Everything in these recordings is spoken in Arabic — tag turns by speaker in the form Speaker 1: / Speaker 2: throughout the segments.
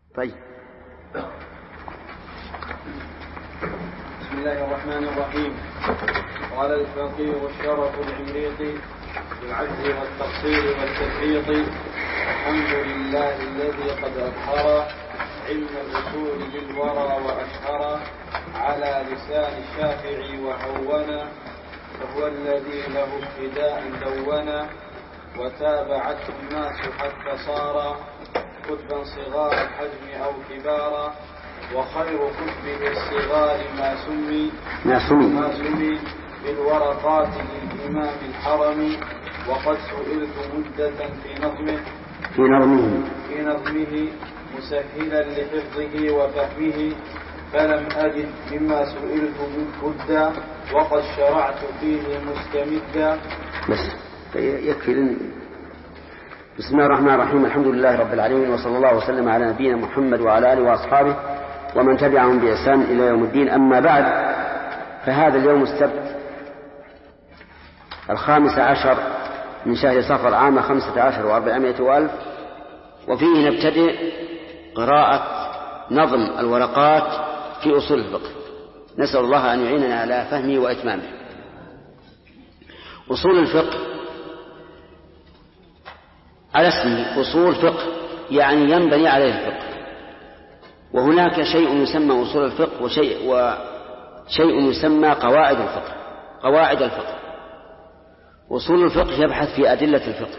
Speaker 1: طيب.
Speaker 2: بسم الله الرحمن الرحيم. قال الفقيه الشرف العمريطي بالعجز والتقصير والتفريط: الحمد لله الذي قد أظهر علم الأصول بالورى وأشهر على لسان الشافعي وهونا، فهو الذي له ابتداء دونا وتابعته الناس حتى صار كتبا صغار الحجم أو كبارا، وخير كتبه الصغار ما سمي بالورقات للإمام الحرمي، وقد سئلت مدة في نظمه مسهلا لحفظه وفهمه، فلم أجد مما سئلت مدة وقد شرعت فيه مستمدا.
Speaker 1: بس يكفي. بسم الله الرحمن الرحيم. الحمد لله رب العالمين، وصلى الله وسلم على نبينا محمد وعلى آله وأصحابه ومن تبعهم بإحسان إلى يوم الدين. أما بعد، فهذا اليوم السبت 15 من شهر صفر عام 15 و400 وألف، وفيه نبتدئ قراءة نظم الورقات في أصول الفقه. نسأل الله أن يعيننا على فهمه وإتمامه. أصول الفقه على اسمه أصول فقه، يعني ينبني عليه الفقه. وهناك شيء يسمى أصول الفقه وشيء يسمى قواعد الفقه. أصول الفقه يبحث في أدلة الفقه،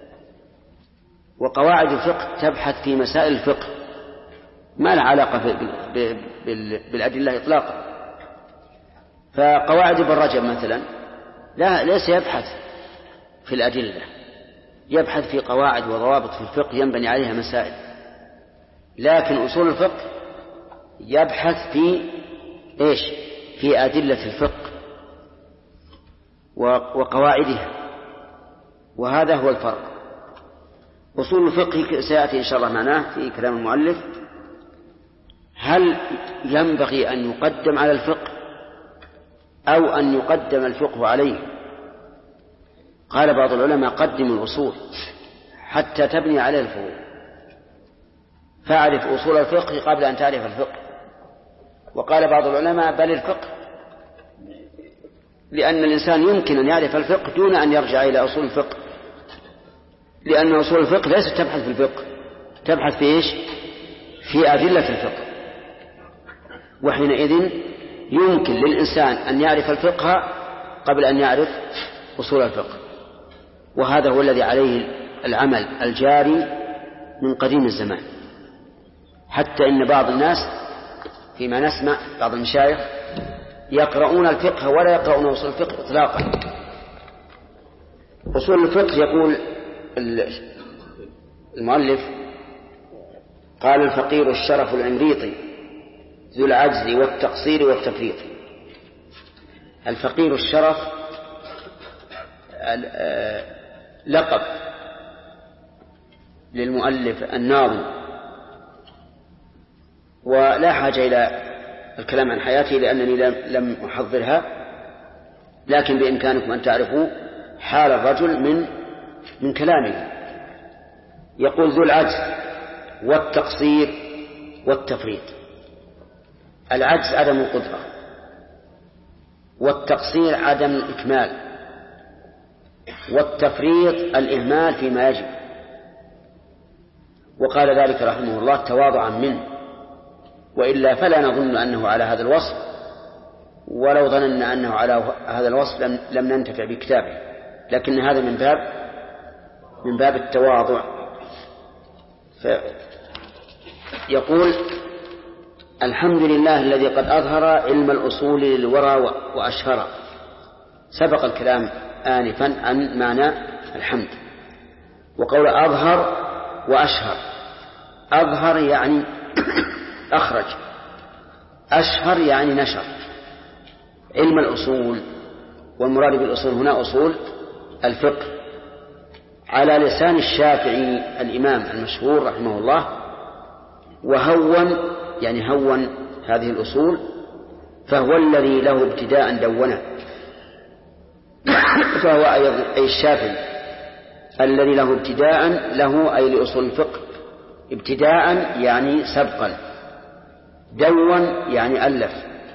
Speaker 1: وقواعد الفقه تبحث في مسائل الفقه ما له علاقة بالأدلة إطلاقا. فقواعد ابن رجب مثلا ليس يبحث في الأدلة، يبحث في قواعد وضوابط في الفقه ينبني عليها مسائل. لكن أصول الفقه يبحث في أدلة الفقه وقواعدها، وهذا هو الفرق. أصول الفقه سيأتي إن شاء الله معناه في كلام المؤلف. هل ينبغي أن يقدم على الفقه أو أن يقدم الفقه عليه؟ قال بعض العلماء: قدم الأصول حتى تبني عليه الفروع، فاعرف أصول الفقه قبل أن تعرف الفقه. وقال بعض العلماء: بل الفقه، لأن الإنسان يمكن أن يعرف الفقه دون أن يرجع إلى أصول الفقه، لأن أصول الفقه ليست تبحث في الفقه، تبحث في أدلة الفقه. وحينئذ يمكن للإنسان أن يعرف الفقه قبل أن يعرف أصول الفقه، وهذا هو الذي عليه العمل الجاري من قديم الزمان. حتى إن بعض الناس فيما نسمع بعض المشايخ يقرؤون الفقه ولا يقرؤون أصول الفقه إطلاقا. أصول الفقه يقول المؤلف: قال الفقير الشرف العمريطي ذو العجز والتقصير والتفريط. الفقير الشرف لقب للمؤلف الناظم، ولا حاجة إلى الكلام عن حياته لأنني لم أحضرها، لكن بإمكانكم أن تعرفوا حال الرجل من كلامه. يقول: ذو العجز والتقصير والتفريط. العجز عدم القدرة، والتقصير عدم الإكمال، والتفريط الإهمال فيما يجب. وقال ذلك رحمه الله تواضعا منه، وإلا فلا نظن أنه على هذا الوصف، ولو ظننا أنه على هذا الوصف لم ننتفع بكتابه، لكن هذا من باب التواضع. يقول: الحمد لله الذي قد أظهر علم الأصول للورى وأشهر. سبق الكلام آنفا عن معنى الحمد، وقول أظهر وأشهر. أظهر يعني أخرج، أشهر يعني نشر علم الأصول. والمراد بالأصول هنا أصول الفقه على لسان الشافعي الإمام المشهور رحمه الله. وهون يعني هون هذه الأصول، فهو الذي له ابتداء دونه، فهو أي الشافعي الذي له ابتداء له أي لأصول الفقه ابتداء يعني سبقا، دون يعني ألف.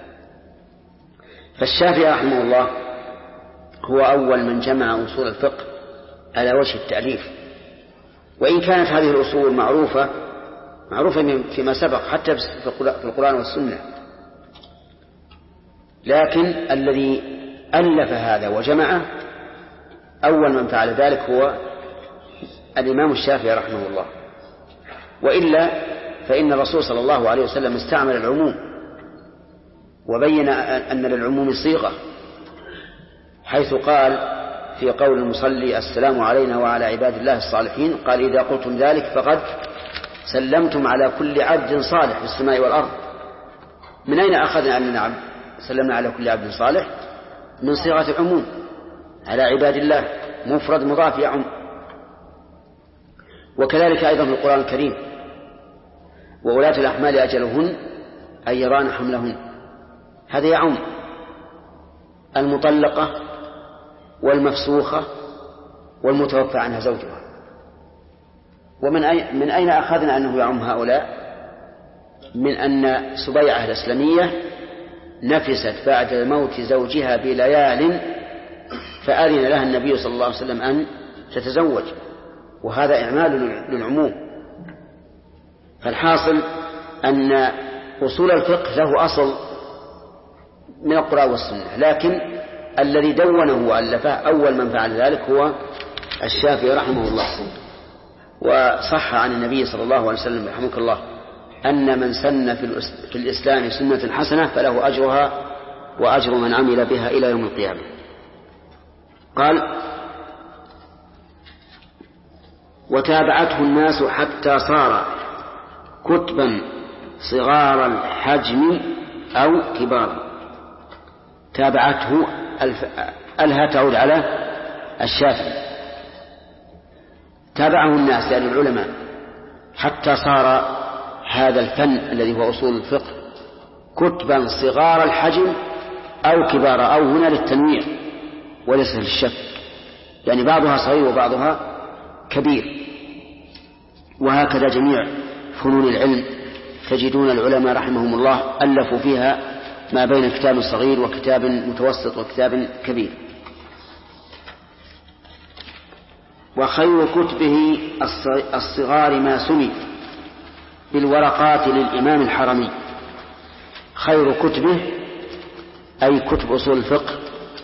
Speaker 1: فالشافعي رحمه الله هو أول من جمع أصول الفقه على وجه التأليف، وإن كانت هذه الأصول معروفة فيما سبق حتى في القرآن والسنة، لكن الذي ألف هذا وجمعه أول من فعل ذلك هو الإمام الشافعي رحمه الله. وإلا فإن الرسول صلى الله عليه وسلم استعمل العموم وبين أن للعموم صيغة، حيث قال في قول المصلي السلام علينا وعلى عباد الله الصالحين، قال إذا قلتم ذلك فقد سلمتم على كل عبد صالح في السماء والأرض. من أين أخذنا أننا سلمنا على كل عبد صالح؟ من صيغة العموم، على عباد الله، مفرد مضاف يعم. وكذلك أيضا في القرآن الكريم وأولاة الأحمال أجلهن أن يضعن حملهن، هذا يعم المطلقة والمفسوخة والمتوفى عنها زوجها. من أين أخذنا أنه يعم هؤلاء؟ من أن سبيعة الإسلامية نفست بعد موت زوجها بليال فأذن لها النبي صلى الله عليه وسلم أن تتزوج، وهذا إعمال للعموم. فالحاصل أن أصول الفقه له أصل من القرآن والسنة، لكن الذي دونه وألفه أول من فعل ذلك هو الشافعي رحمه الله. وصح عن النبي صلى الله عليه وسلم رحمه الله أن من سن في الإسلام سنة حسنة فله أجرها وأجر من عمل بها إلى يوم القيامة. قال وتابعته الناس حتى صار كتبا صغار الحجم أو كبارا. تابعته ألها تعود على الشافعي، تابعه الناس يعني العلماء حتى صار هذا الفن الذي هو أصول الفقه كتبا صغار الحجم أو كبارا، أو هنا للتنويع وليس للشك، يعني بعضها صغير وبعضها كبير. وهكذا جميع فنون العلم تجدون العلماء رحمهم الله ألفوا فيها ما بين كتاب صغير وكتاب متوسط وكتاب كبير. وخير كتبه الصغار ما سمي بالورقات للإمام الحرمي. خير كتبه أي كتب أصول الفقه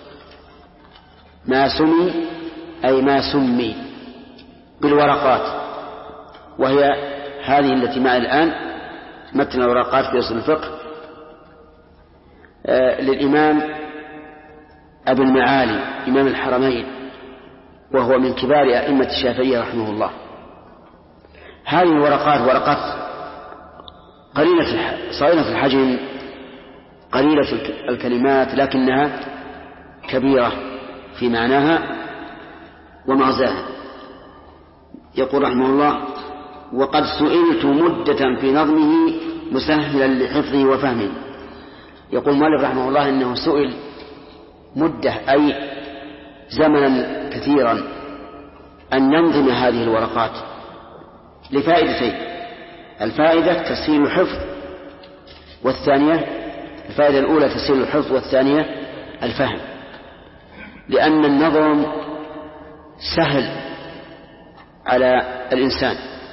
Speaker 1: ما سمي أي ما سمي بالورقات، وهي هذه التي معي الآن متن الورقات في أصول الفقه للإمام أبي المعالي إمام الحرمين، وهو من كبار أئمة الشافعية رحمه الله. هذه الورقات ورقات صغيرة الحجم قليلة الكلمات، لكنها كبيرة في معناها ومغزاها. يقول رحمه الله وقد سئلت مدة في نظمه مسهلا لحفظه وفهمه. يقول مالك رحمه الله إنه سئل مدة أي زمنا كثيرا أن ننظم هذه الورقات لفائدتين: الفائدة تسهيل الحفظ، والثانية الفائدة الأولى تسهيل الحفظ والثانية الفهم، لأن النظم سهل على الإنسان.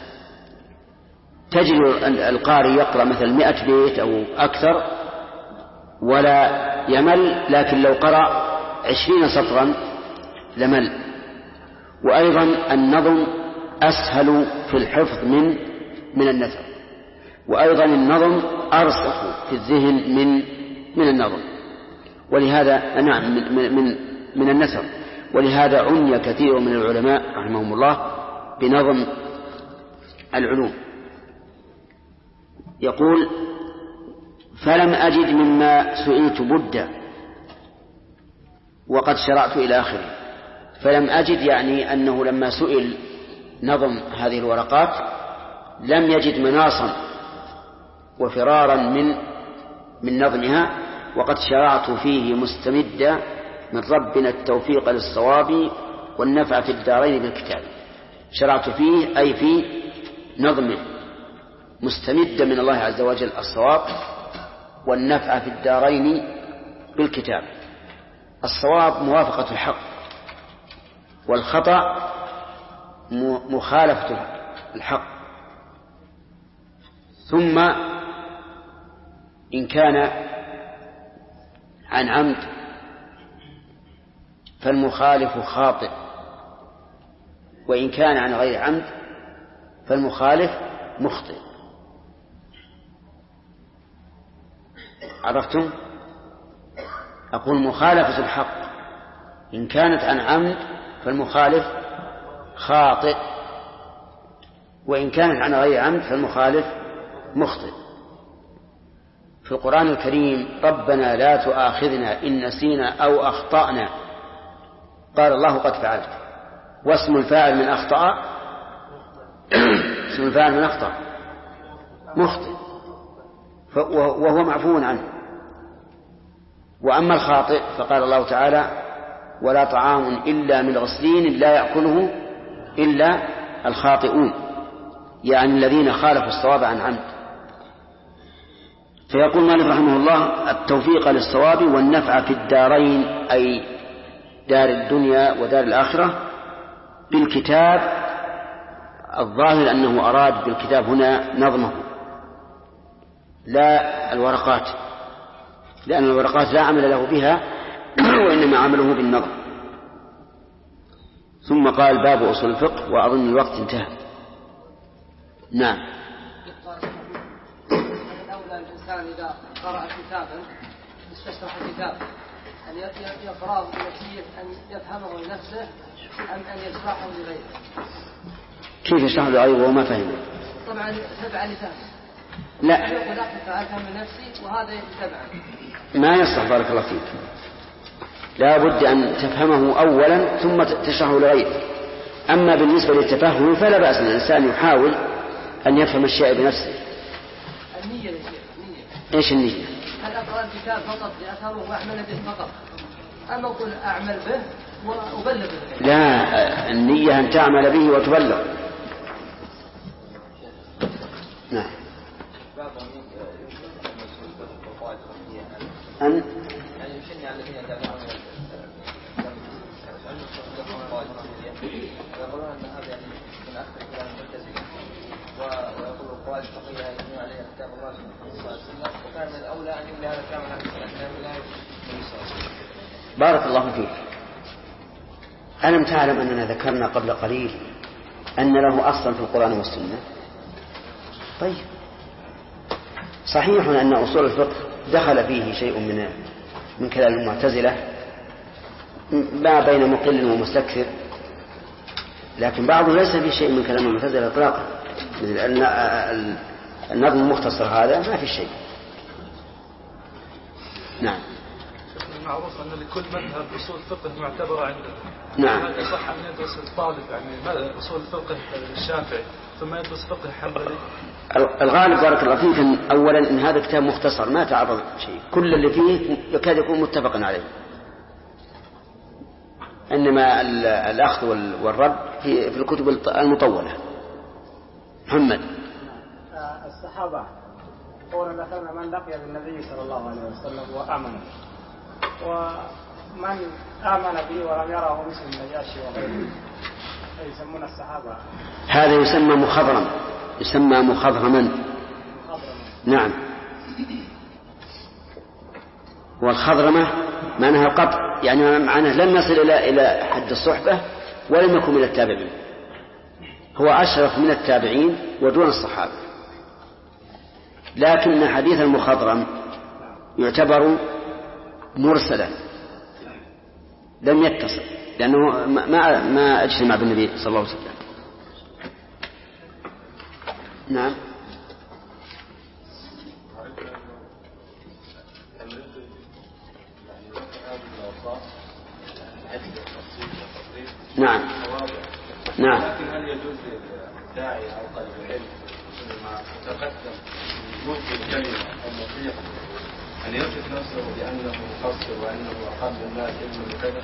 Speaker 1: تجد القارئ يقرأ مثل 100 بيت أو أكثر ولا يمل، لكن لو قرأ 20 سطرا لمل. وأيضا النظم أسهل في الحفظ من النثر، وأيضا النظم أرسخ في الذهن من النظم، ولهذا من النثر، ولهذا عني كثير من العلماء رحمهم الله بنظم العلوم. يقول فلم أجد مما سئلت بدا وقد شرعت إلى آخره. فلم أجد يعني أنه لما سئل نظم هذه الورقات لم يجد مناصا وفرارا من نظمها، وقد شرعت فيه مستمدا من ربنا التوفيق للصواب والنفع في الدارين بالكتاب. شرعت فيه أي في نظمه مستمدا من الله عز وجل الصواب والنفع في الدارين بالكتاب. الصواب موافقة الحق، والخطأ مخالفة الحق. ثم إن كان عن عمد فالمخالف خاطئ، وإن كان عن غير عمد فالمخالف مخطئ. عرفتم؟ أقول مخالفة الحق إن كانت عن عمد فالمخالف خاطئ، وإن كانت عن غير عمد فالمخالف مخطئ. في القرآن الكريم ربنا لا تؤاخذنا إن نسينا أو أخطأنا، قال الله قد فعلت، واسم الفاعل من أخطأ اسم الفاعل من أخطأ مخطئ وهو معفو عنه. وأما الخاطئ فقال الله تعالى ولا طعام إلا من غسلين لا يأكله إلا الخاطئون، يعني الذين خالفوا الصواب عن عمد. فيقول مالك رحمه الله التوفيق للصواب والنفع في الدارين، أي دار الدنيا ودار الآخرة، بالكتاب. الظاهر أنه أراد بالكتاب هنا نظمه لا الورقات، لأن الورقات لا عمل له بها وإنما عمله بالنظم. ثم قال باب أصول الفقه، وأظن الوقت انتهى. نعم.
Speaker 3: الأولى الإنسان إذا قرأ كتابا استشرح الكتاب أن يقرأه بنفسه أن يفهمه لنفسه أم أن يشرحه لغيره؟
Speaker 1: كيف يشرح لغيره وهو ما فهمه؟
Speaker 3: طبعا تبع لفهمه.
Speaker 1: لا،
Speaker 3: يقول أفهم نفسي وهذا يتبع.
Speaker 1: ما يصح. بارك الله فيك. لا بد أن تفهمه أولا ثم تشرحه لغيره. أما بالنسبة للتفهم فلا بأس أن الإنسان يحاول أن يفهم الشيء بنفسه.
Speaker 3: النية يا شيخ، النية.
Speaker 1: إيش النية؟
Speaker 3: هل أقرأ الكتاب فقط لأفهمه وأعمل به فقط، أما أقول أعمل به وأبلغ به؟
Speaker 1: لا، النية أن تعمل به وتبلغ. نعم. أن
Speaker 2: يشني على الذين يدافعون ويقولون أن هذا من أخذ الكلام المعتزلة، ويقول القواعد الفقهية يبنون عليها كتاب الله صلى الله عليه وسلم، وكان من الأولى أن يملي هذا الكلام على كتاب الله صلى الله عليه وسلم.
Speaker 1: بارك الله فيك. ألم تعلم أننا ذكرنا قبل قليل أن له أصلا في القرآن والسنة؟ طيب، صحيح أن أصول الفقه دخل فيه شيء من كلام المعتزلة ما بين مقل ومستكثر، لكن بعضه ليس فيه شيء من كلام المعتزلة إطلاقا، مثل النظم المختصر هذا ما في شيء. نعم.
Speaker 4: معروف أن لكل مذهب أصول فقه معتبرة عندنا.
Speaker 1: نعم.
Speaker 4: هل يصح أن يدرس الطالب يعني أصول الفقه الشافعي ثم يدرس فقه حنبلي؟
Speaker 1: الغالب بارك الله فيك أولا إن هذا كتاب مختصر ما تعرض شيء، كل اللي فيه يكاد يكون متفقا عليه، إنما الأخذ والرد في الكتب المطولة. محمد.
Speaker 5: الصحابة قولنا ذكرنا من لقي بالنبي صلى الله عليه وسلم وآمن، ومن آمن به ولم يره مثل النجاشي وغيره يسمون الصحابة.
Speaker 1: هذا يسمى مخضرم، يسمى مخضرما. نعم. والخضرمة معناها القطع، يعني معناه لم يصل إلى حد الصحبة ولم يكن من التابعين، هو أشرف من التابعين ودون الصحابة. لكن حديث المخضرم يعتبر مرسلا لم يتصل، لأنه ما أجتمع بالنبي صلى الله عليه وسلم. نعم. نعم. نعم.
Speaker 2: لكن هل يجوز للداعي أو طالب العلم ما تقدم ممكن كلمة أو نصيحة أن يصف نفسه بأنه مقصر وأنه أقل الناس علما وكذا؟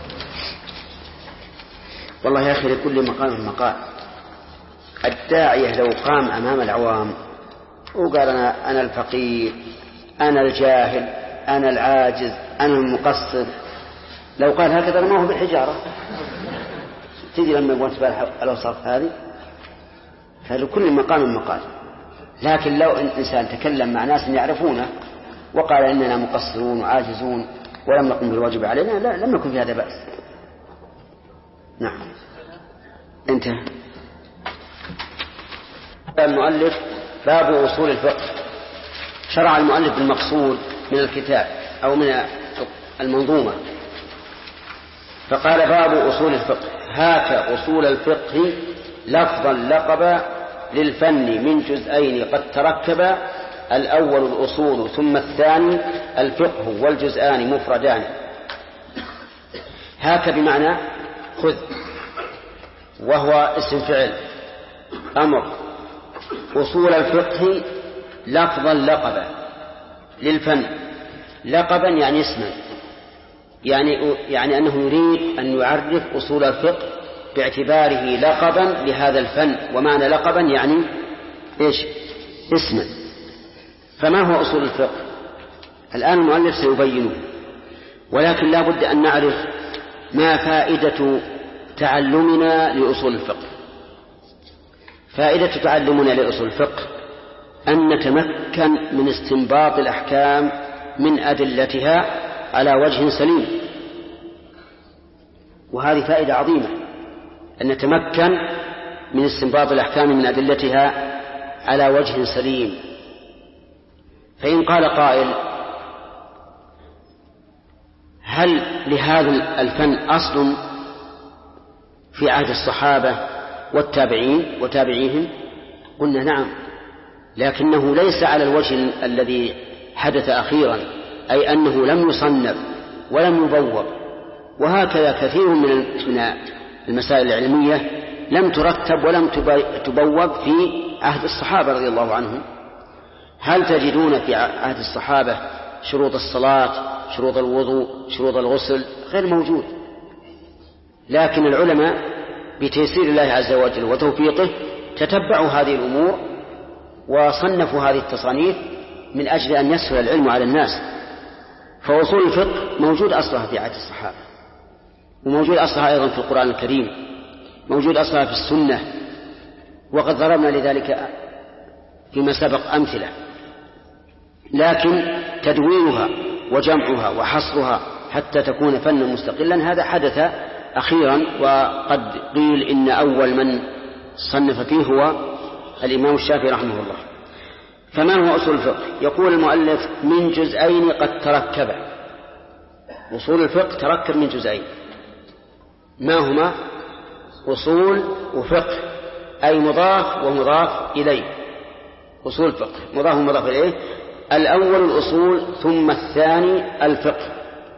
Speaker 1: والله يا أخي لكل مقام مقال. الداعية لو قام أمام العوام وقال أنا الفقير، أنا الجاهل، أنا العاجز، أنا المقصر. لو قال هكذا ما هو بالحجارة. تجي لما يبغون تبالح الأوصاف هذه، فلكل مقام مقال. لكن لو إنسان تكلم مع ناس يعرفونه وقال إننا مقصرون وعاجزون ولم نقم بالواجب علينا، لا، لم يكن في هذا بأس. نعم. انتهى. المؤلف باب أصول الفقه. شرع المؤلف بالمقصود من الكتاب أو من المنظومة، فقال باب أصول الفقه. هاك أصول الفقه لفظا لقبا للفن من جزئين قد تركبا، الأول الأصول ثم الثاني الفقه والجزءان مفردان. هاك بمعنى خذ، وهو اسم فعل أمر. أصول الفقه لفظا لقبا للفن، لقبا يعني اسما، يعني أنه يريد أن يعرف أصول الفقه باعتباره لقبا لهذا الفن. ومعنى لقبا يعني إيش؟ اسما. فما هو أصول الفقه؟ الآن المؤلف سيبينه، ولكن لا بد أن نعرف ما فائدة تعلمنا لأصول الفقه. فائدة تعلمنا لأصول الفقه أن نتمكن من استنباط الأحكام من أدلتها على وجه سليم، وهذه فائدة عظيمة، أن نتمكن من استنباط الأحكام من أدلتها على وجه سليم. فإن قال قائل: هل لهذا الفن أصل في عهد الصحابة والتابعين وتابعيهم؟ قلنا نعم، لكنه ليس على الوجه الذي حدث أخيرا، أي أنه لم يصنف ولم يبوب. وهكذا كثير من المسائل العلمية لم ترتب ولم تبوب في عهد الصحابة رضي الله عنهم. هل تجدون في عهد الصحابة شروط الصلاة، شروط الوضوء، شروط الغسل؟ غير موجود. لكن العلماء بتيسير الله عز وجل وتوفيقه تتبعوا هذه الأمور وصنفوا هذه التصانيف من أجل أن يسهل العلم على الناس. فأصول الفقه موجود أصلها في عهد الصحابة، وموجود أصلها أيضا في القرآن الكريم، موجود أصلها في السنة، وقد ضربنا لذلك فيما سبق أمثلة. لكن تدوينها وجمعها وحصرها حتى تكون فنا مستقلا هذا حدث أخيرا، وقد قيل إن أول من صنف فيه هو الإمام الشافعي رحمه الله. فما هو أصول الفقه؟ يقول المؤلف: من جزئين قد تركبا. أصول الفقه تركب من جزئين، ما هما؟ أصول وفقه، أي مضاف ومضاف إليه. أصول الفقه مضاف ومضاف إليه. الأول الأصول ثم الثاني الفقه.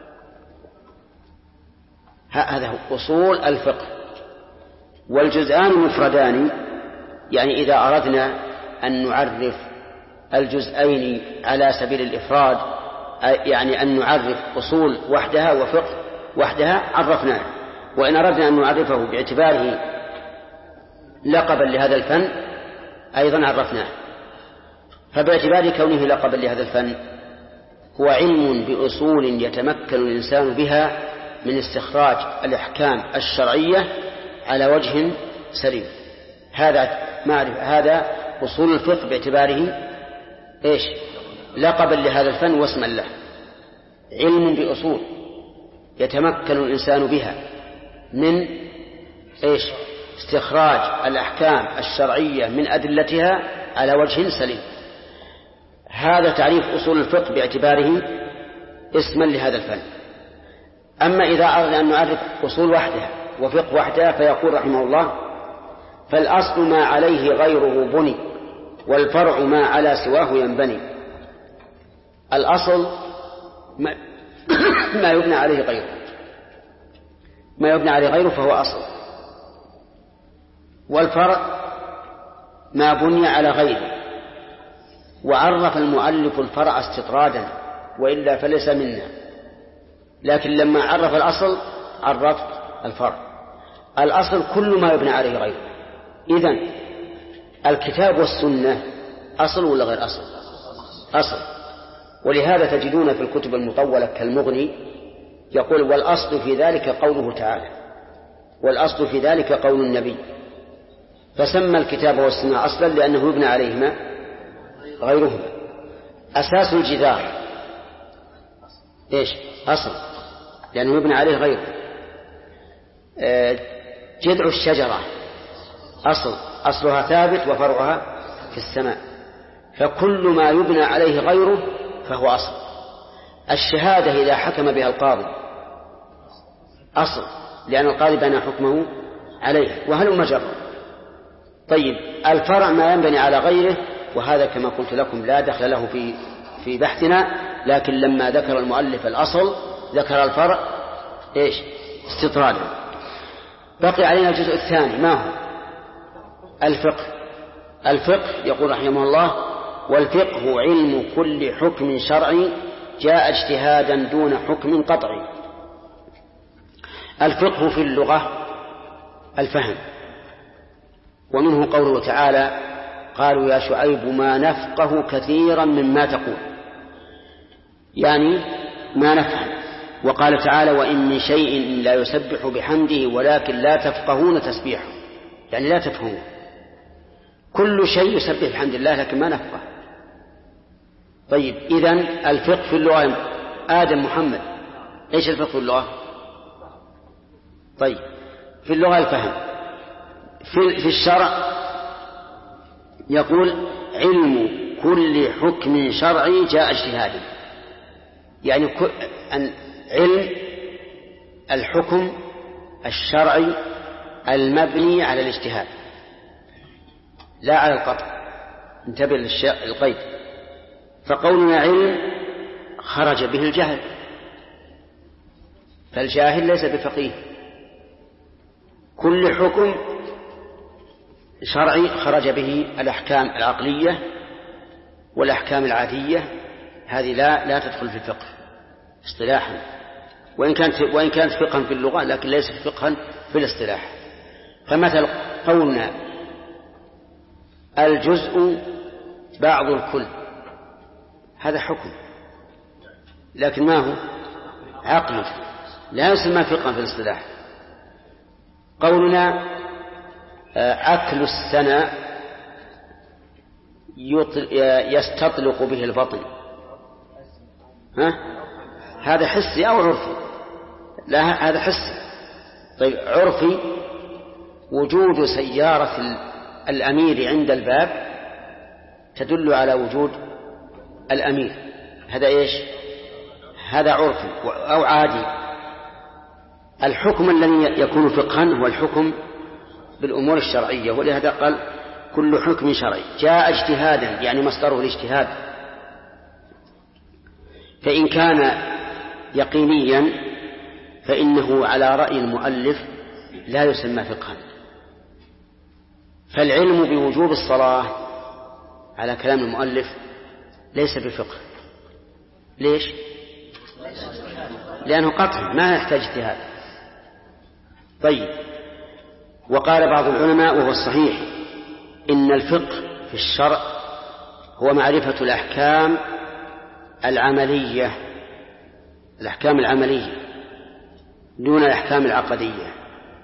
Speaker 1: هذا هو أصول الفقه. والجزءان مفردان، يعني إذا أردنا أن نعرف الجزئين على سبيل الإفراد، يعني أن نعرف أصول وحدها وفقه وحدها، عرفناه. وإن أردنا أن نعرفه باعتباره لقبا لهذا الفن أيضا عرفناه. فباعتبار كونه لقبا لهذا الفن هو علم بأصول يتمكن الإنسان بها من استخراج الأحكام الشرعية على وجه سليم. هذا أصول الفقه باعتباره إيش؟ لقبا لهذا الفن واسما له. علم بأصول يتمكن الإنسان بها من إيش؟ استخراج الأحكام الشرعية من أدلتها على وجه سليم. هذا تعريف أصول الفقه باعتباره اسما لهذا الفن. أما إذا أردنا أن نعرف أصول وحدها وفقه وحدها فيقول رحمه الله: فالأصل ما عليه غيره بني، والفرع ما على سواه ينبني. الأصل ما يبنى عليه غيره، ما يبنى عليه غيره فهو أصل. والفرع ما بني على غيره. وعرف المؤلف الفرع استطرادا، وإلا فليس منا. لكن لما عرف الأصل عرف الفرع. الأصل كل ما يبنى عليه غيره. إذن الكتاب والسنة أصل ولا غير أصل؟ أصل. ولهذا تجدون في الكتب المطولة كالمغني يقول والأصل في ذلك قوله تعالى، والأصل في ذلك قول النبي، فسمى الكتاب والسنة أصلا لأنه يبنى عليهما غيرهما. أساس الجدار إيش؟ أصل، لأنه يبنى عليه غيره. جذع الشجرة أصل، أصلها ثابت وفرعها في السماء، فكل ما يبنى عليه غيره فهو أصل. الشهادة إذا حكم بها القاضي أصل، لأن القاضي بنى حكمه عليه، وهل مجرد. طيب الفرع ما ينبني على غيره، وهذا كما قلت لكم لا دخل له في بحثنا، لكن لما ذكر المؤلف الأصل ذكر الفرع إيش؟ استطرادا. بقي علينا الجزء الثاني، ما هو؟ الفقه. الفقه يقول رحمه الله: والفقه علم كل حكم شرعي جاء اجتهادا دون حكم قطعي. الفقه في اللغة الفهم، ومنه قوله تعالى: قالوا يا شعيب ما نفقه كثيرا مما تقول، يعني ما نفهم. وقال تعالى: وإن من شيء لا يسبح بحمده ولكن لا تفقهون تسبيحه، يعني لا تفهمون. كل شيء يسبح بحمد الله لكن ما نفقه. طيب إذن الفقه في اللغة آدم محمد، إيش الفقه في اللغة؟ طيب في اللغة الفهم. في الشرع يقول: علم كل حكم شرعي جاء اجتهادا، يعني علم الحكم الشرعي المبني على الاجتهاد لا على القطع. انتبه للقيد. فقولنا علم خرج به الجهل، فالجاهل ليس بفقيه. كل حكم شرعي خرج به الأحكام العقلية والأحكام العادية، هذه لا تدخل في الفقه اصطلاحا، وإن كانت فقها في اللغة لكن ليست فقها في الاصطلاح. فمثل قولنا الجزء بعض الكل، هذا حكم، لكن ما هو؟ عقل، لا يسمى فقها في الاصطلاح. قولنا أكل السنة يستطلق به البطن، هذا حسي أو عرفي؟ لا، هذا حسي. طيب عرفي: وجود سيارة الأمير عند الباب تدل على وجود الأمير، هذا إيش؟ هذا عرفي أو عادي. الحكم الذي يكون فقها هو الحكم بالأمور الشرعية، ولهذا قال كل حكم شرعي جاء اجتهادا، يعني مصدره الاجتهاد. فإن كان يقينيا فإنه على رأي المؤلف لا يسمى فقها. فالعلم بوجوب الصلاة على كلام المؤلف ليس بفقه. ليش؟ لأنه قطع ما يحتاج اجتهاد. طيب، وقال بعض العلماء وهو الصحيح: إن الفقه في الشرع هو معرفة الأحكام العملية، الأحكام العملية دون الأحكام العقدية،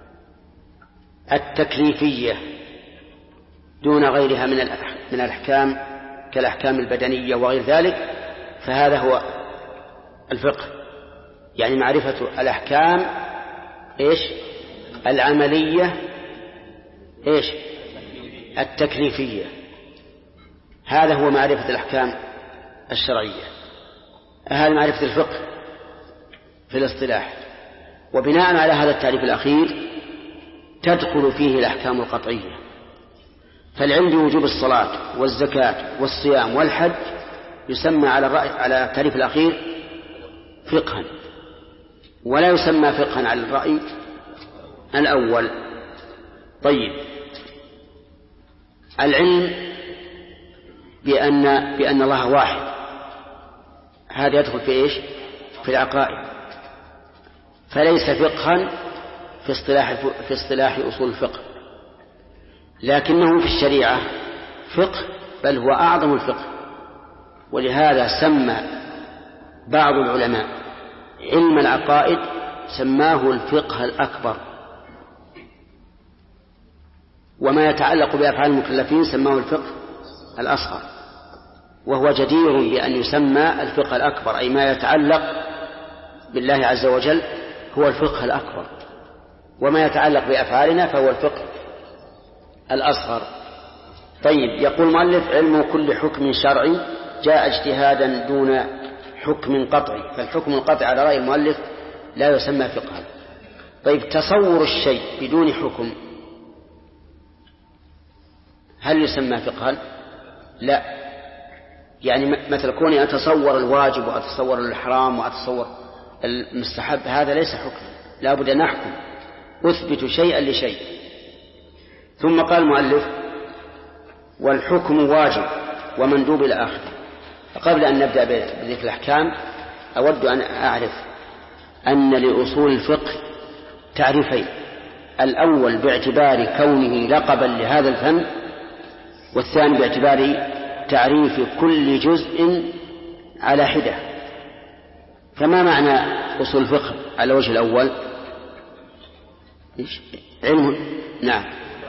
Speaker 1: التكليفية دون غيرها من الأحكام كالأحكام البدنية وغير ذلك. فهذا هو الفقه، يعني معرفة الأحكام إيش؟ العملية إيش؟ التكليفية. هذا هو معرفة الأحكام الشرعية، هذا معرفة الفقه في الاصطلاح. وبناء على هذا التعريف الأخير تدخل فيه الأحكام القطعية. فالعلم بوجوب الصلاة والزكاة والصيام والحج يسمى على التعريف الأخير فقها، ولا يسمى فقها على الرأي الأول. طيب، العلم بأن الله واحد، هذا يدخل في إيش؟ في العقائد، فليس فقها في اصطلاح أصول الفقه، لكنه في الشريعة فقه بل هو أعظم الفقه. ولهذا سمى بعض العلماء علم العقائد سماه الفقه الأكبر، وما يتعلق بأفعال المكلفين سماه الفقه الأصغر، وهو جدير بأن يسمى الفقه الأكبر، أي ما يتعلق بالله عز وجل هو الفقه الأكبر، وما يتعلق بأفعالنا فهو الفقه الأصغر. طيب، يقول المؤلف: علم كل حكم شرعي جاء اجتهادا دون حكم قطعي. فالحكم القطعي على رأي المؤلف لا يسمى فقها. طيب، تصور الشيء بدون حكم هل يسمى فقها؟ لا. يعني مثل كوني أتصور الواجب وأتصور الحرام وأتصور المستحب، هذا ليس حكم، لا بد أن نحكم، أثبت شيئا لشيء. ثم قال المؤلف: والحكم واجب ومندوب إلى آخره. قبل أن نبدأ بذكر الأحكام أود أن أعرف أن لأصول الفقه تعريفين: الأول باعتبار كونه لقبا لهذا الفن، والثاني باعتبار تعريف كل جزء على حدة. فما معنى أصول الفقه على وجه الأول؟ علم، نعم،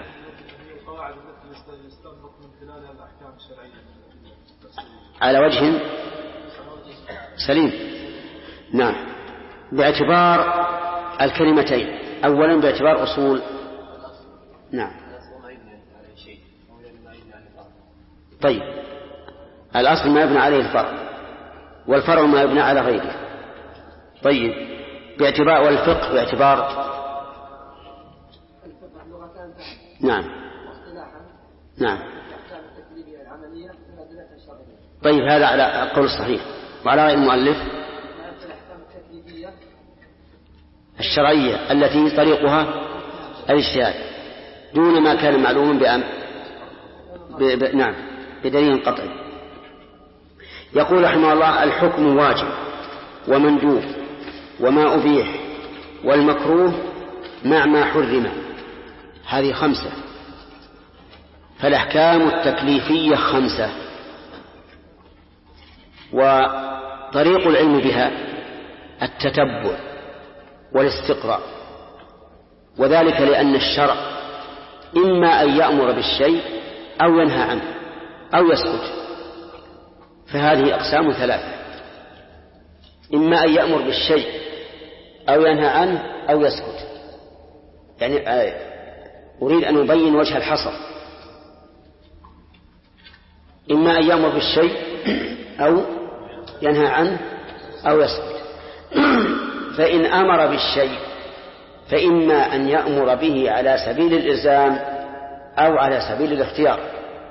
Speaker 1: على وجه سليم، نعم، باعتبار الكلمتين. أولا باعتبار أصول، نعم. طيب، الأصل ما يبنى عليه الفرع، والفرع ما يبنى على غيره. طيب، باعتبار والفقه باعتبار، نعم نعم. طيب، هذا على القول الصحيح. وعلى رأي المؤلف الشرعية التي طريقها الاجتهاد دون ما كان معلوما نعم، بدليل قطعي. يقول رحمه الله: الحكم واجب ومندوب وما أبيح والمكروه مع ما حرم. هذه 5. فالأحكام التكليفية 5، وطريق العلم بها التتبع والاستقراء، وذلك لأن الشرع إما أن يأمر بالشيء أو ينهى عنه أو يسكت. فهذه أقسام 3: إما أن يأمر بالشيء أو ينهى عنه أو يسكت. يعني أريد أن أبين وجه الحصر: إما أن يأمر بالشيء أو ينهى عنه أو يسكت. فإن أمر بالشيء فإما أن يأمر به على سبيل الإلزام أو على سبيل الاختيار،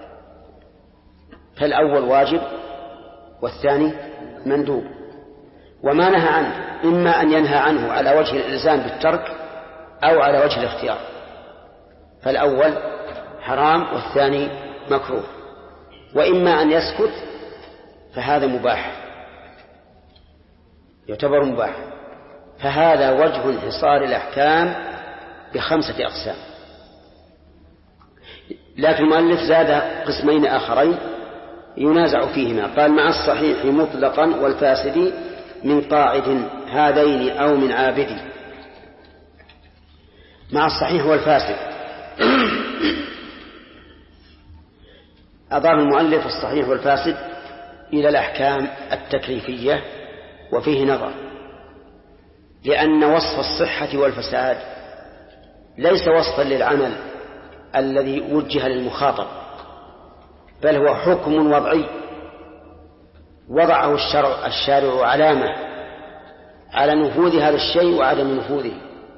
Speaker 1: فالأول واجب والثاني مندوب. وما نهى عنه إما أن ينهى عنه على وجه الإلزام بالترك أو على وجه الاختيار، فالأول حرام والثاني مكروه. وإما أن يسكت فهذا مباح، يعتبر مباح. فهذا وجه انحصار الأحكام ب5 أقسام. لكن المؤلف زاد قسمين آخرين ينازع فيهما. قال: مع الصحيح مطلقا والفاسد من قاعد هذين أو من عابد. مع الصحيح والفاسد أضاف المؤلف الصحيح والفاسد إلى الأحكام التكليفية، وفيه نظر، لأن وصف الصحة والفساد ليس وصفا للعمل الذي وجه للمخاطب، بل هو حكم وضعي وضعه الشارع علامة على نفوذ هذا الشيء وعدم نفوذه.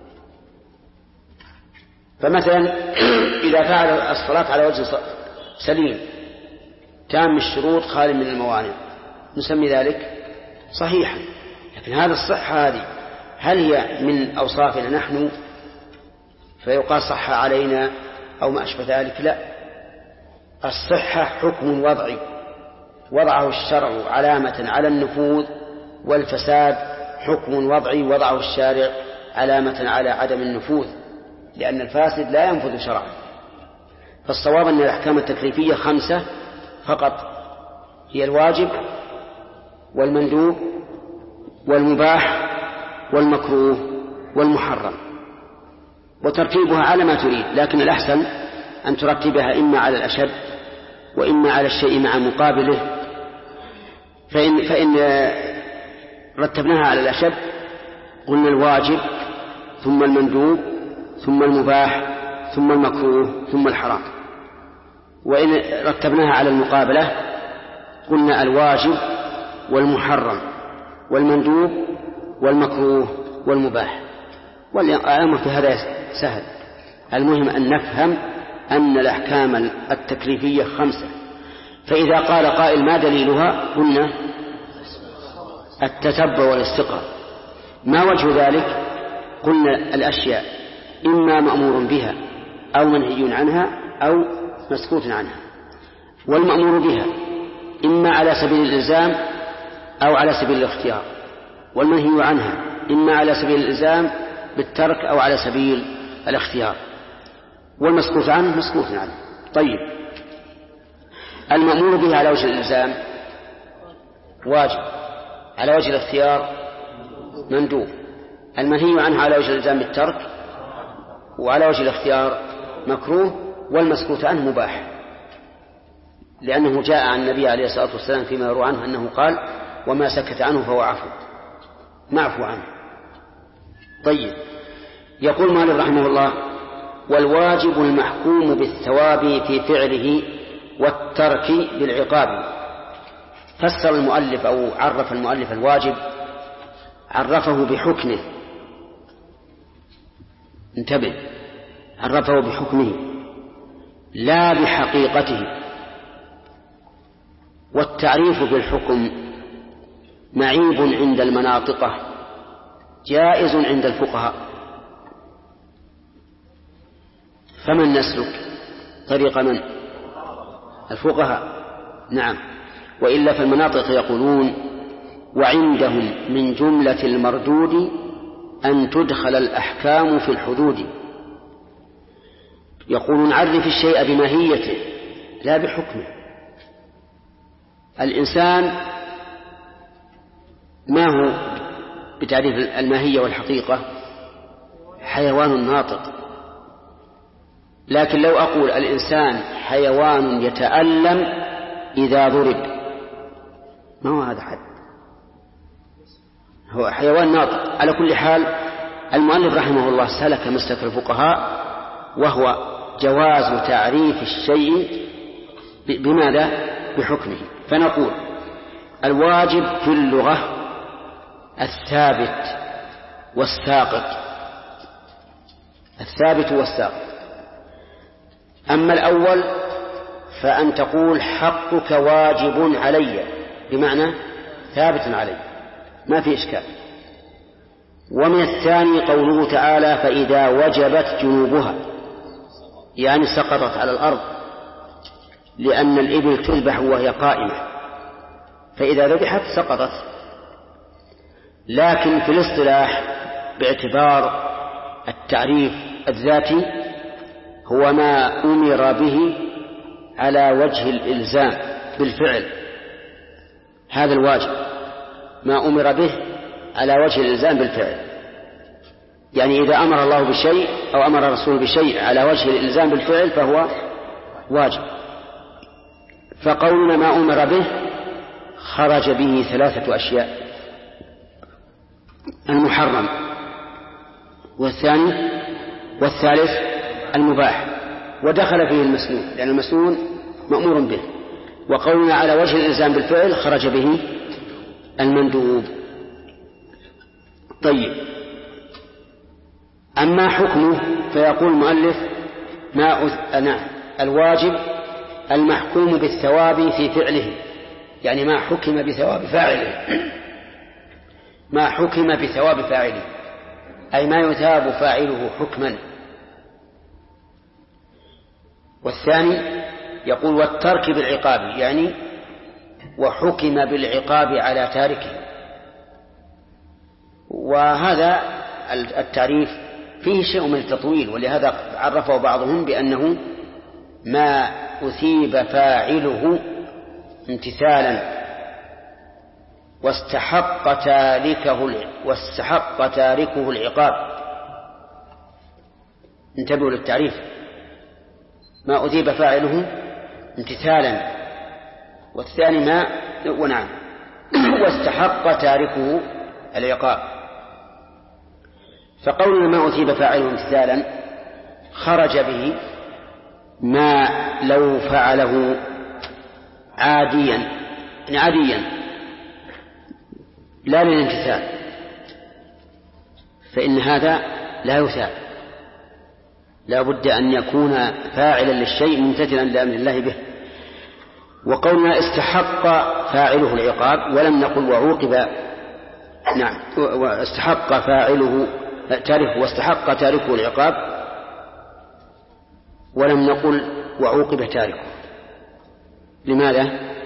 Speaker 1: فمثلا إذا فعل الصلاة على وجه سليم تام الشروط خالي من الموانع نسمي ذلك صحيحا. لكن هذا الصحة هذه هل هي من أوصافنا نحن فيقال صح علينا أو ما أشبه ذلك؟ لا، الصحة حكم وضعي وضعه الشرع علامة على النفوذ، والفساد حكم وضعي وضعه الشارع علامة على عدم النفوذ، لأن الفاسد لا ينفذ شرعا. فالصواب أن الأحكام التكليفية 5 فقط، هي الواجب والمندوب والمباح والمكروه والمحرم، وترتيبها على ما تريد، لكن الأحسن أن ترتبها إما على الأشد وإما على الشيء مع مقابله. فإن رتبناها على الأشد قلنا الواجب ثم المندوب ثم المباح ثم المكروه ثم الحرام، وإن رتبناها على المقابلة قلنا الواجب والمحرم والمندوب والمكروه والمباح. والأمر في هذا سهل، المهم أن نفهم أن الأحكام التكليفية 5. فإذا قال قائل ما دليلها قلنا التتبع والاستقراء. ما وجه ذلك؟ قلنا الأشياء إما مأمور بها أو منهي عنها أو مسكوت عنها، والمأمور بها إما على سبيل الإلزام أو على سبيل الاختيار، والمنهي عنها إما على سبيل الإلزام بالترك أو على سبيل الاختيار، والمسكوت عنه مسكوت عنه. طيب، المأمور به على وجه الإلزام واجب، على وجه الاختيار مندوب، المنهي عنه على وجه الإلزام بالترك وعلى وجه الاختيار مكروه، والمسكوت عنه مباح، لأنه جاء عن النبي عليه الصلاة والسلام فيما يروى عنه أنه قال وما سكت عنه فهو عفو معفو عنه. طيب، يقول مالك رحمه الله والواجب المحكوم بالثواب في فعله والترك بالعقاب. فسر المؤلف أو عرف المؤلف الواجب، عرفه بحكمه، انتبه، عرفه بحكمه لا بحقيقته. والتعريف بالحكم معيب عند المناطقة جائز عند الفقهاء، فمن نسلك طريق من؟ الفقهاء، نعم. وإلا فالمناطق يقولون وعندهم من جملة المردود أن تدخل الأحكام في الحدود. يقولون عرف الشيء بماهيته لا بحكمه. الإنسان ما هو بتعريف الماهية والحقيقة؟ حيوان ناطق، لكن لو أقول الإنسان حيوان يتألم إذا ضرب، ما هو هذا حد؟ هو حيوان ناطق. على كل حال المؤلف رحمه الله سلك مسلك الفقهاء، وهو جواز تعريف الشيء بماذا؟ بحكمه. فنقول الواجب في اللغة الثابت والساقط، الثابت والساقط. أما الأول فأن تقول حقك واجب علي، بمعنى ثابت علي، ما في إشكال. ومن الثاني قوله تعالى فإذا وجبت جنوبها، يعني سقطت على الأرض، لأن الإبل تذبح وهي قائمة، فإذا ذبحت سقطت. لكن في الاصطلاح باعتبار التعريف الذاتي هو ما أمر به على وجه الإلزام بالفعل، هذا الواجب ما أمر به على وجه الإلزام بالفعل. يعني إذا أمر الله بشيء أو أمر الرسول بشيء على وجه الإلزام بالفعل فهو واجب. فقولنا ما أمر به خرج به 3 أشياء: المحرم، والثاني والثالث المباح، ودخل فيه المسنون، لأن المسنون مأمور به. وقولنا على وجه الإلزام بالفعل خرج به المندوب. طيب، أما حكمه فيقول المؤلف الواجب المحكوم بالثواب في فعله، يعني ما حكم بثواب فاعله، ما حكم بثواب فاعله أي ما يثاب فاعله حكما. والثاني يقول والترك بالعقاب، يعني وحكم بالعقاب على تاركه. وهذا التعريف فيه شيء من التطويل، ولهذا عرفه بعضهم بأنه ما أثيب فاعله امتثالا واستحق تاركه العقاب. انتبهوا للتعريف. ما أثيب فاعله امتثالا، والثاني ما ونعم واستحق تاركه العقاب. فقولنا ما أثيب فاعله امتثالا خرج به ما لو فعله عاديا لا للامتثال، فإن هذا لا يثاب، لا بد أن يكون فاعلا للشيء ممتثلا لأمر الله به. وقولنا استحق فاعله العقاب ولم نقل وعوقب، نعم، واستحق فاعله تاركه واستحق تاركه العقاب ولم نقل وعوقب تاركه. لماذا؟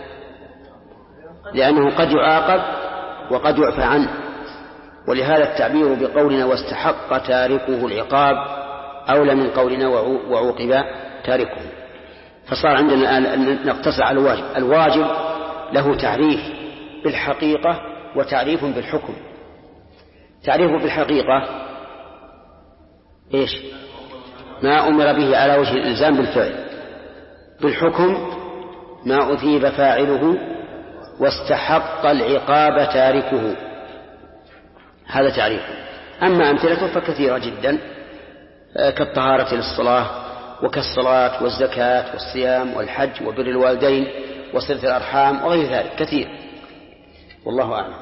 Speaker 1: لأنه قد يعاقب وقد يعفى عنه، ولهذا التعبير بقولنا واستحق تاركه العقاب أولى من قولنا وعوقب تاركه. فصار عندنا الآن نقتصر على الواجب. الواجب له تعريف بالحقيقة وتعريف بالحكم. تعريفه بالحقيقة إيش؟ ما أمر به على وجه الإلزام بالفعل. بالحكم ما أثيب فاعله واستحق العقاب تاركه، هذا تعريفه. أما أمثلته فكثيرة جدا، كالطهارة للصلاة وكالصلاة والزكاة والصيام والحج وبر الوالدين وصلة الأرحام وغير ذلك كثير، والله أعلم.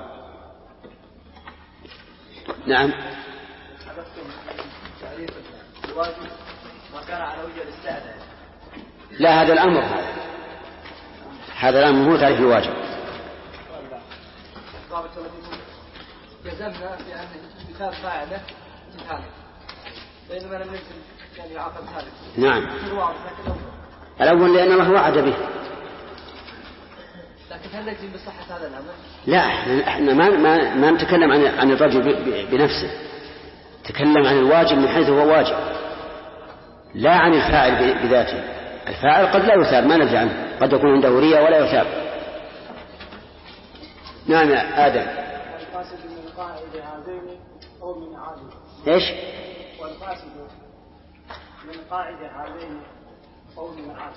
Speaker 1: نعم. لا، هذا الأمر هذا الأمر هو تعريف الواجب.
Speaker 3: جزمنا بأن مثال فاعله امتثالا، بينما لم يلزم يعني يعاقب ذلك.
Speaker 1: نعم. الأول لأن الله وعد به.
Speaker 3: لكن هل نجزم بصحة هذا الأمر؟
Speaker 1: لا، احنا ما نتكلم عن الرجل بنفسه، نتكلم عن الواجب من حيث هو واجب، لا عن الفاعل بذاته. الفاعل قد لا يثاب، ما ندري عنه، قد يكون عنده رياء ولا يثاب. نعم يا آدم.
Speaker 5: والفاسد من قاعد هذين أو من عابد.
Speaker 1: إيش؟
Speaker 5: والفاسد من قاعد هذين أو من عابد.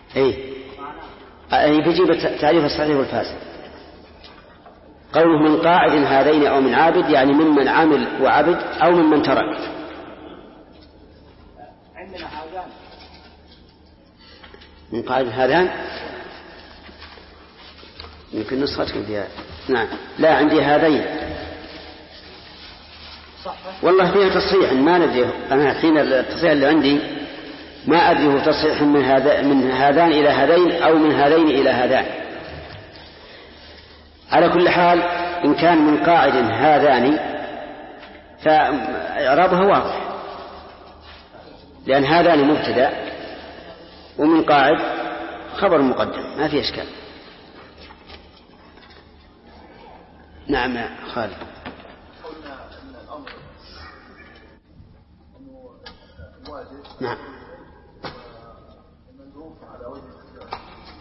Speaker 1: أي بيجيب تعريف الصحيح والفاسد. قوله من قاعد هذين أو من عابد يعني ممن عمل وعبد أو ممن ترك.
Speaker 5: عندنا هذان.
Speaker 1: من قاعد هذان يمكن نسختكم فيها. نعم. لا، عندي هذين. والله فيها تصحيح ما ندري أنا حين التصحيح اللي عندي ما أدري هو تصحيح من هذان إلى هذين أو من هذين إلى هذان. على كل حال إن كان من قاعد هذان فإعرابها واضح، لأن هذان مبتدأ ومن قاعد خبر مقدم، ما في إشكال. نعم يا خالد.
Speaker 2: قلنا أن الأمر أنه الواجب
Speaker 1: نعم.
Speaker 2: المندوب على وجه الإجابة.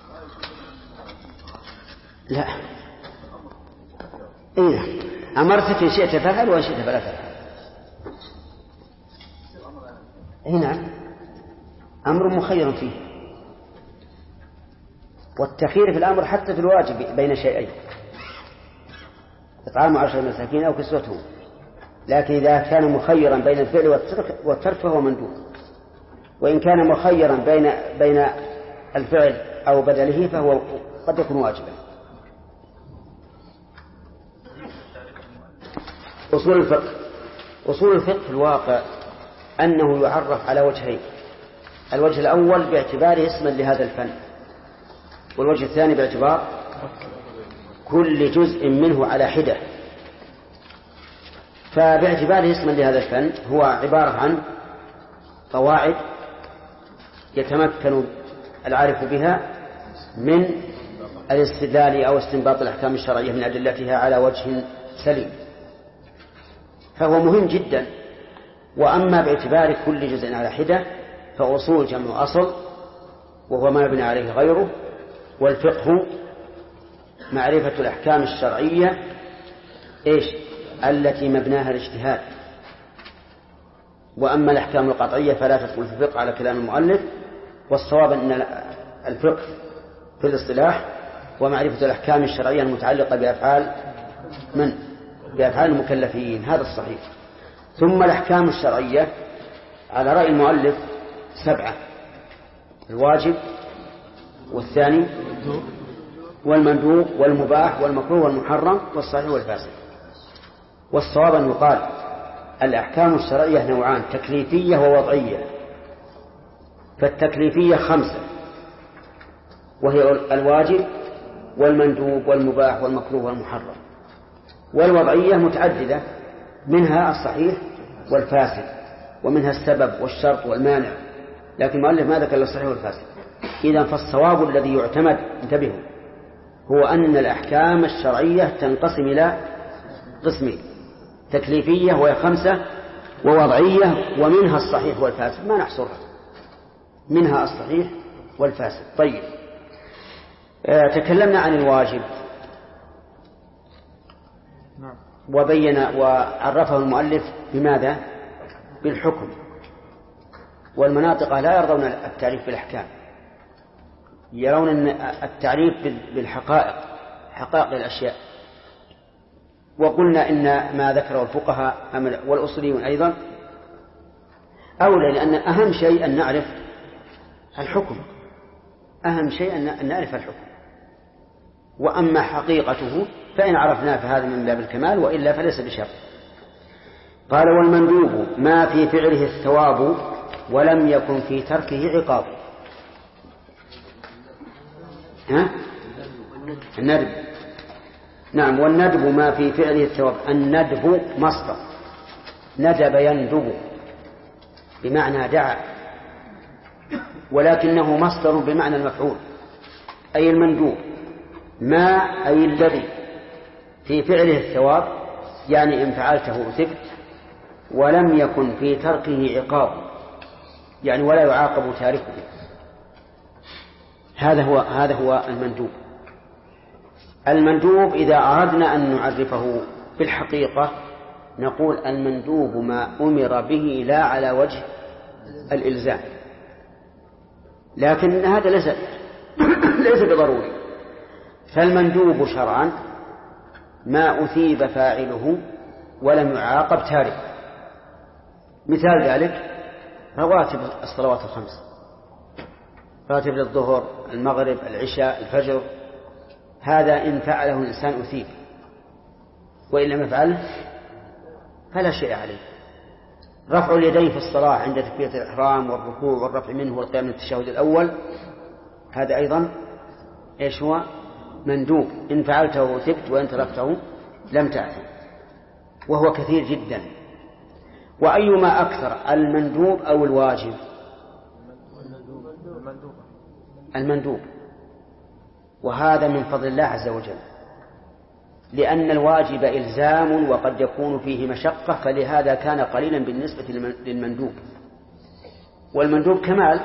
Speaker 1: لا. إيه، أمرتك إن شئت فعل وإن شئت فلا تفعل. إيه نعم، أمر مخير فيه، والتخيير في الأمر حتى في الواجب بين شيئين، إطعام 10 مساكين أو كسوتهم. لكن إذا كان مخيرا بين الفعل والترك فهو مندوب، وإن كان مخيرا بين الفعل أو بدله فهو قد يكون واجبا. أصول الفقه في الواقع أنه يعرف على وجهين: الوجه الأول باعتباره اسما لهذا الفن، والوجه الثاني باعتبار كل جزء منه على حدة. فباعتباره اسما لهذا الفن هو عبارة عن قواعد يتمكن العارف بها من الاستدلال أو استنباط الأحكام الشرعية من أدلتها على وجه سليم، فهو مهم جدا. وأما باعتبار كل جزء على حدة فأصول جمع أصل وهو ما يبنى عليه غيره، والفقه معرفة الأحكام الشرعية إيش؟ التي مبناها الاجتهاد. وأما الأحكام القطعية فلا تدخل في الفقه على كلام المؤلف، والصواب أن الفقه في الاصطلاح ومعرفة الأحكام الشرعية المتعلقة بأفعال بأفعال المكلفين، هذا الصحيح. ثم الأحكام الشرعية على رأي المؤلف 7: الواجب، والثاني والمندوب والمباح والمكروه والمحرم والصحيح والفاسد. والصواب أن يقال الأحكام الشرعية نوعان: تكليفية ووضعية. فالتكليفية 5، وهي الواجب والمندوب والمباح والمكروه والمحرم. والوضعية متعددة، منها الصحيح والفاسد، ومنها السبب والشرط والمانع، لكن المؤلف ما ذكر الصحيح والفاسد. إذن فالصواب الذي يعتمد، انتبهوا، هو أن الأحكام الشرعية تنقسم إلى قسمين: تكليفية وهي 5، ووضعية ومنها الصحيح والفاسد، ما نحصرها، منها الصحيح والفاسد. طيب، تكلمنا عن الواجب وبين وعرفه المؤلف بماذا؟ بالحكم. والمناطق لا يرضون التعريف بالأحكام، يرون أن التعريف بالحقائق، حقائق الأشياء. وقلنا إن ما ذكره الفقهاء والأصوليون أيضا أولى، لأن أهم شيء أن نعرف الحكم، أهم شيء أن نعرف الحكم. وأما حقيقته فإن عرفناه فهذا من باب الكمال، وإلا فليس بشرط. قال: والمندوب ما في فعله الثواب ولم يكن في تركه عقاب. الندب، نعم. والندب ما في فعله الثواب. الندب مصدر، ندب يندب بمعنى دعا، ولكنه مصدر بمعنى المفعول، أي المندوب. ما أي الذي في فعله الثواب، يعني إن فعلته أثبت، ولم يكن في تركه عقاب، يعني ولا يعاقب تاركه. هذا هو المندوب. المندوب إذا أردنا أن نعرفه بالحقيقة نقول المندوب ما أمر به لا على وجه الإلزام، لكن هذا ليس بضروري. فالمندوب شرعا ما أثيب فاعله ولم يعاقب تاركه. مثال ذلك رواتب الصلوات الخمس، راتب للظهر، المغرب، العشاء، الفجر، هذا إن فعله الإنسان أثيب، وإن لم يفعله فلا شيء عليه. رفع اليدين في الصلاة عند تكبيرة الإحرام والركوع والرفع منه والقيام من التشهد الأول، هذا أيضا إيش هو؟ مندوب، إن فعلته أثبت وإن تركته لم تأثم، وهو كثير جدا. وأيما أكثر، المندوب أو الواجب؟ المندوب. وهذا من فضل الله عز وجل، لأن الواجب إلزام وقد يكون فيه مشقة، فلهذا كان قليلا بالنسبة للمندوب. والمندوب كمال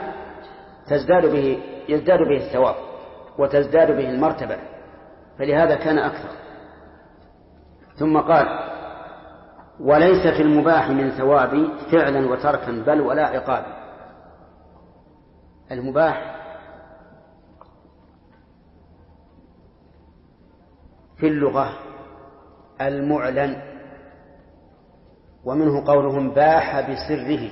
Speaker 1: يزداد به الثواب وتزداد به المرتبة، فلهذا كان أكثر. ثم قال: وليس في المباح من ثواب فعلا وتركا بل ولا عقاب. المباح في اللغة المعلن، ومنه قولهم باح بسره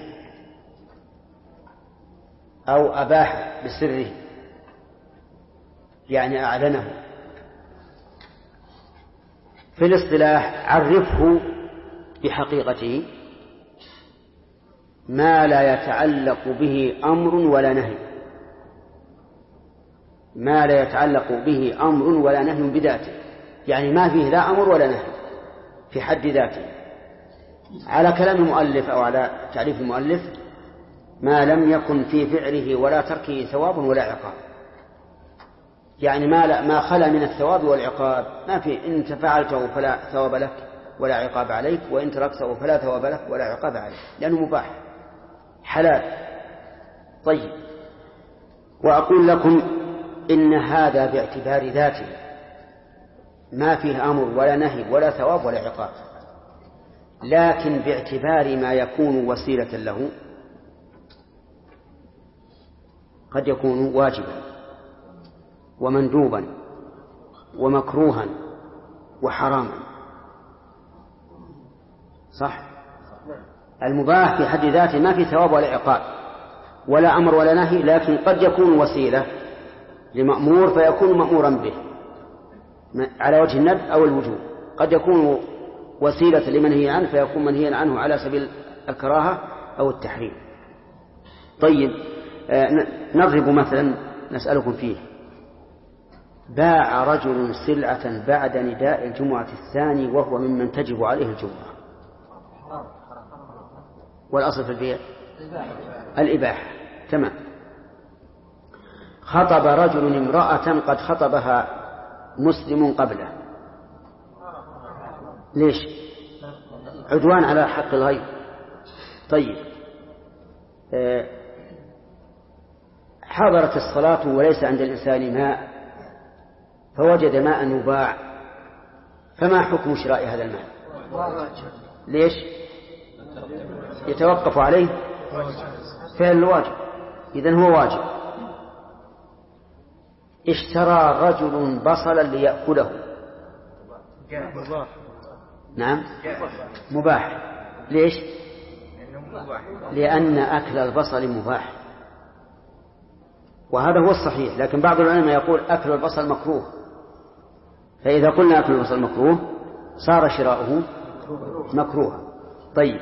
Speaker 1: أو أباح بسره، يعني أعلنه. في الاصطلاح عرفه بحقيقته ما لا يتعلق به أمر ولا نهي، ما لا يتعلق به أمر ولا نهي بذاته، يعني ما فيه لا أمر ولا نهي في حد ذاته. على كلام المؤلف أو على تعريف المؤلف: ما لم يكن في فعله ولا تركه ثواب ولا عقاب، يعني ما خلا من الثواب والعقاب، ما في إن فعلته فلا ثواب لك ولا عقاب عليك، وإن تركته فلا ثواب لك ولا عقاب عليك، لأنه مباح حلال. طيب، وأقول لكم إن هذا باعتبار ذاته، ما فيه أمر ولا نهي ولا ثواب ولا عقاب، لكن باعتبار ما يكون وسيلة له قد يكون واجبا ومندوبا ومكروها وحراما. صح؟ المباح في حد ذاته ما في ثواب ولا عقاب ولا أمر ولا نهي، لكن قد يكون وسيلة لمأمور فيكون مأمورا به على وجه الندب أو الوجوب، قد يكون وسيلة لمنهي عنه فيكون منهيا عنه على سبيل الكراهة أو التحريم. طيب، نضرب مثلا نسألكم فيه: باع رجل سلعة بعد نداء الجمعة الثاني وهو ممن تجب عليه الجمعة، والأصل في البيع الإباحة. تمام. خطب رجل امرأة قد خطبها مسلم قبله، ليش؟ عدوان على حق الغير. طيب، حضرت الصلاة وليس عند الإنسان ماء فوجد ماء يباع، فما حكم شراء هذا الماء؟ ليش؟ يتوقف عليه فعل الواجب، إذن هو واجب. اشترى رجل بصلا ليأكله، نعم مباح. ليش؟ لأن أكل البصل مباح، وهذا هو الصحيح، لكن بعض العلماء يقول أكل البصل مكروه، فإذا قلنا أكل البصل مكروه صار شراؤه مكروها. طيب،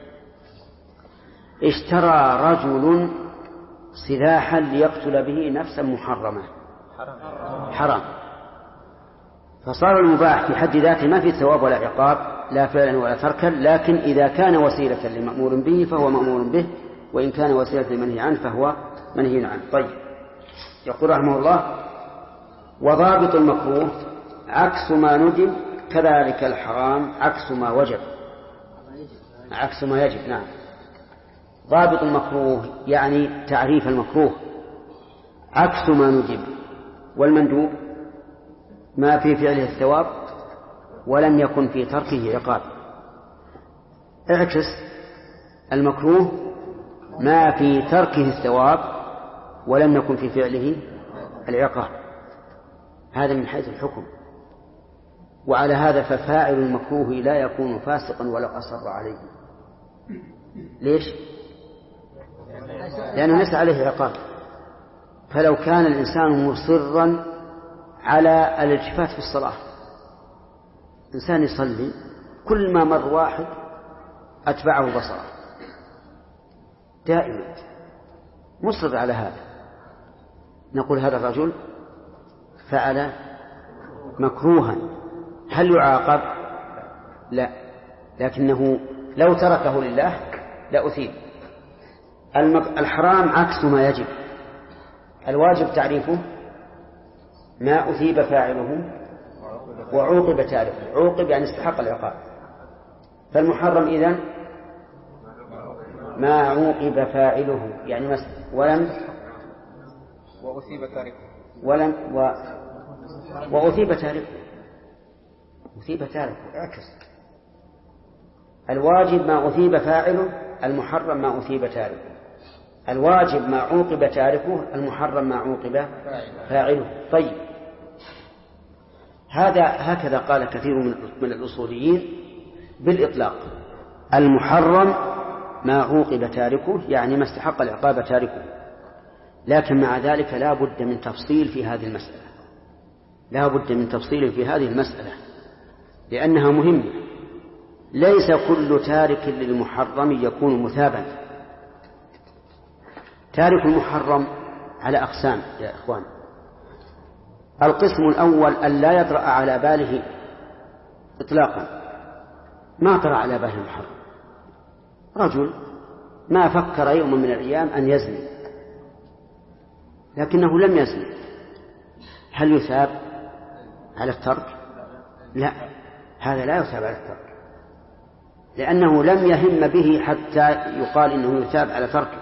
Speaker 1: اشترى رجل سلاحا ليقتل به نفسا محرمة، حرام، فصار المباح في حد ذاته ما في ثواب ولا عقاب لا فعلا ولا تركا، لكن إذا كان وسيلة لمأمور به فهو مأمور به، وإن كان وسيلة لمنهي عنه فهو منهي عنه. طيب، يقول رحمه الله: وضابط المكروه عكس ما ندب، كذلك الحرام عكس ما وجب، عكس ما يجب. نعم، ضابط المكروه يعني تعريف المكروه عكس ما ندب، والمندوب ما في فعله الثواب ولم يكن في تركه عقاب. اعكس: المكروه ما في تركه الثواب ولم يكن في فعله العقاب. هذا من حيث الحكم، وعلى هذا ففاعل المكروه لا يكون فاسقا ولو أصر عليه. ليش؟ لأنه ليس عليه عقاب. فلو كان الإنسان مصرا على الالتفات في الصلاة، إنسان يصلي كل ما مر واحد أتبعه بصره دائما، مصر على هذا، نقول هذا الرجل فعل مكروها، هل يعاقب؟ لا، لكنه لو تركه لله لأثيب. الحرام عكس ما يجب، الواجب تعريفه ما أثيب فاعله وعوقب تاركه، عوقب يعني استحق العقاب. فالمحرم إذن ما عوقب فاعله يعني ولم
Speaker 6: وأثيب تاركه،
Speaker 1: وأثيب تاركه، أثيب تاركه اعكس. الواجب ما أثيب فاعله، المحرم ما أثيب تاركه. الواجب ما عوقب تاركه، المحرم ما عوقب فاعله. طيب، هكذا قال كثير من الأصوليين بالإطلاق: المحرم ما عوقب تاركه يعني ما استحق العقاب تاركه. لكن مع ذلك لا بد من تفصيل في هذه المسألة، لا بد من تفصيل في هذه المسألة لأنها مهمة. ليس كل تارك للمحرم يكون مثابا. تارك المحرم على أقسام يا إخوان. القسم الأول أن لا يطرأ على باله إطلاقا، ما طرأ على باله المحرم، رجل ما فكر يوم من الأيام أن يزني لكنه لم يزني، هل يثاب على الترك؟ لا، هذا لا يثاب على الترك، لأنه لم يهم به حتى يقال إنه يثاب على تركه.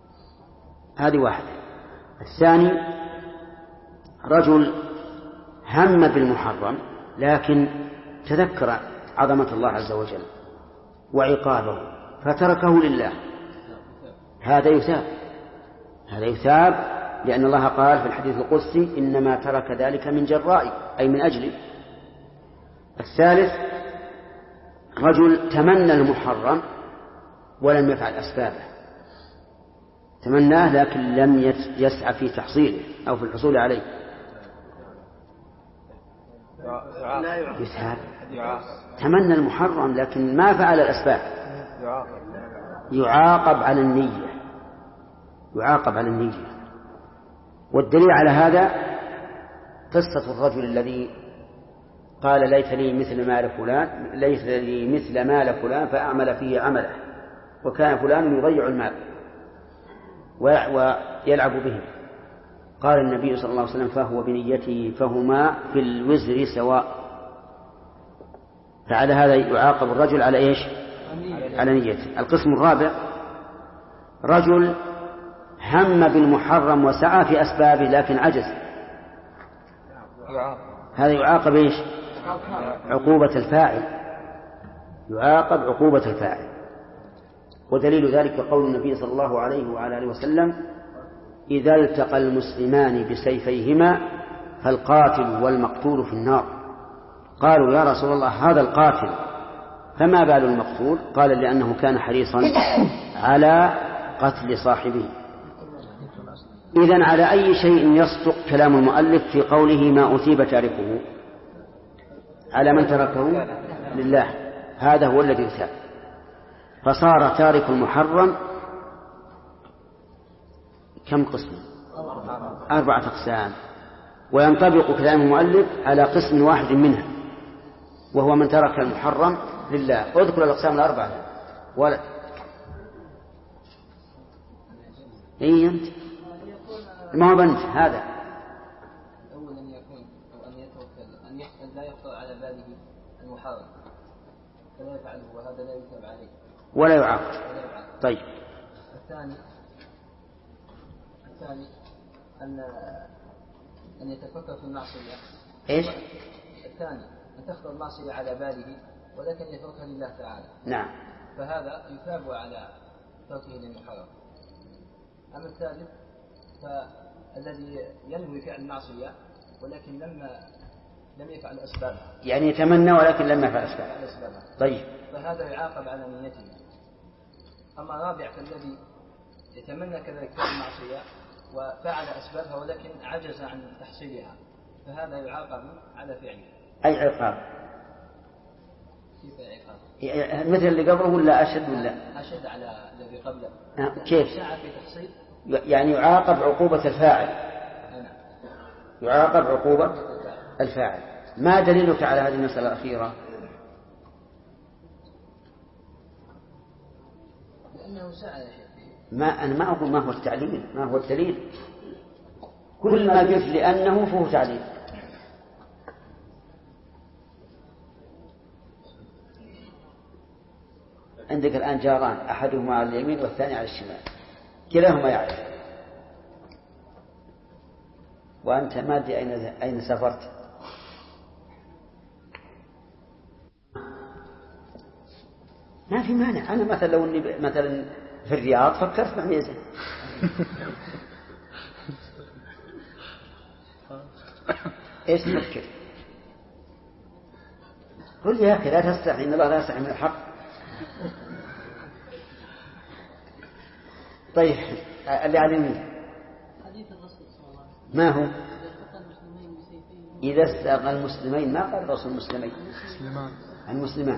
Speaker 1: هذه واحدة. الثاني: رجل هم بالمحرم لكن تذكر عظمة الله عز وجل وعقابه فتركه لله، هذا يثاب لأن الله قال في الحديث القدسي إنما ترك ذلك من جرائي أي من أجلي. الثالث رجل تمنى المحرم ولم يفعل أسبابه، تمناه لكن لم يسعى في تحصيله أو في الحصول عليه، يثاب. تمنى المحرم لكن ما فعل الأسباب، يعاقب على النية. والدليل على هذا قصة الرجل الذي قال ليس لي مثل مال فلان فأعمل فيه عمله، وكان فلان يضيع المال ويلعب به. قال النبي صلى الله عليه وسلم فهو بنيته فهما في الوزر سواء. فعلى هذا يعاقب الرجل على إيش؟ على نيته. القسم الرابع رجل هم بالمحرم وسعى في أسبابه لكن عجز، هذا يعاقب إيش؟ عقوبة الفاعل، يعاقب عقوبة الفاعل. ودليل ذلك قول النبي صلى الله عليه وعلى آله وسلم إذا التقى المسلمان بسيفيهما فالقاتل والمقتول في النار. قالوا يا رسول الله هذا القاتل فما بال المقتول؟ قال لأنه كان حريصا على قتل صاحبه. إذن على أي شيء يصدق كلام المؤلف في قوله ما أثيب تاركه؟ على من تركه لله، هذا هو الذي يثاب. فصار تارك المحرم كم قسم؟ 4 أقسام، وينطبق كلام المؤلف على قسم واحد منها وهو من ترك المحرم لله. اذكر الأقسام 4 ولا أنت ما هو بنت هذا
Speaker 3: أولا يكون أو أن يتوكل أن لا يخطر على باله المحرم فلا يفعله وهذا لا يثاب عليه
Speaker 1: ولا يعاقب. طيب
Speaker 3: الثاني أن يتفكر في المعصية.
Speaker 1: إيش؟
Speaker 3: الثاني أن تخطر المعصية على باله ولكن يتركها لله تعالى.
Speaker 1: نعم.
Speaker 3: فهذا يثاب على تركه للمحرم. أما الثالث فالذي ينوي فعل المعصية ولكن لم يفعل أسبابها،
Speaker 1: يعني يتمنى ولكن لم يفعل أسبابها. طيب
Speaker 3: فهذا يعاقب على نيته. أما الرابع فالذي يتمنى كذلك فعل المعصية وفعل أسبابها ولكن عجز عن تحصيلها فهذا يعاقب على فعله.
Speaker 1: أي عقاب؟
Speaker 3: كيف عقاب؟
Speaker 1: مثل اللي قبله ولا أشد ولا؟
Speaker 3: أشد على الذي قبله.
Speaker 1: كيف؟
Speaker 3: سعى في تحصيل،
Speaker 1: يعني يعاقب عقوبة الفاعل. يعاقب عقوبة الفاعل. ما دليلك على هذه المسألة الأخيرة؟
Speaker 3: لأنه سعى.
Speaker 1: أنا ما أقول ما هو التعليل، ما هو الدليل. كل ما قلت لأنه فهو تعليل. عندك الآن جاران أحدهما على اليمين والثاني على الشمال، كلاهما يعرف، وأنت ما أدري أين سافرت. ما في مانع. أنا مثلا لو أني مثلا في الرياض فكرت بعميزة إيش تفكر؟ قل يا أخي لا تستحي، إن الله لا يستحي من الحق. طيب اللي على اليمين ما هو؟ إذا استغى المسلمين، ما قال رسول المسلمين، المسلمان.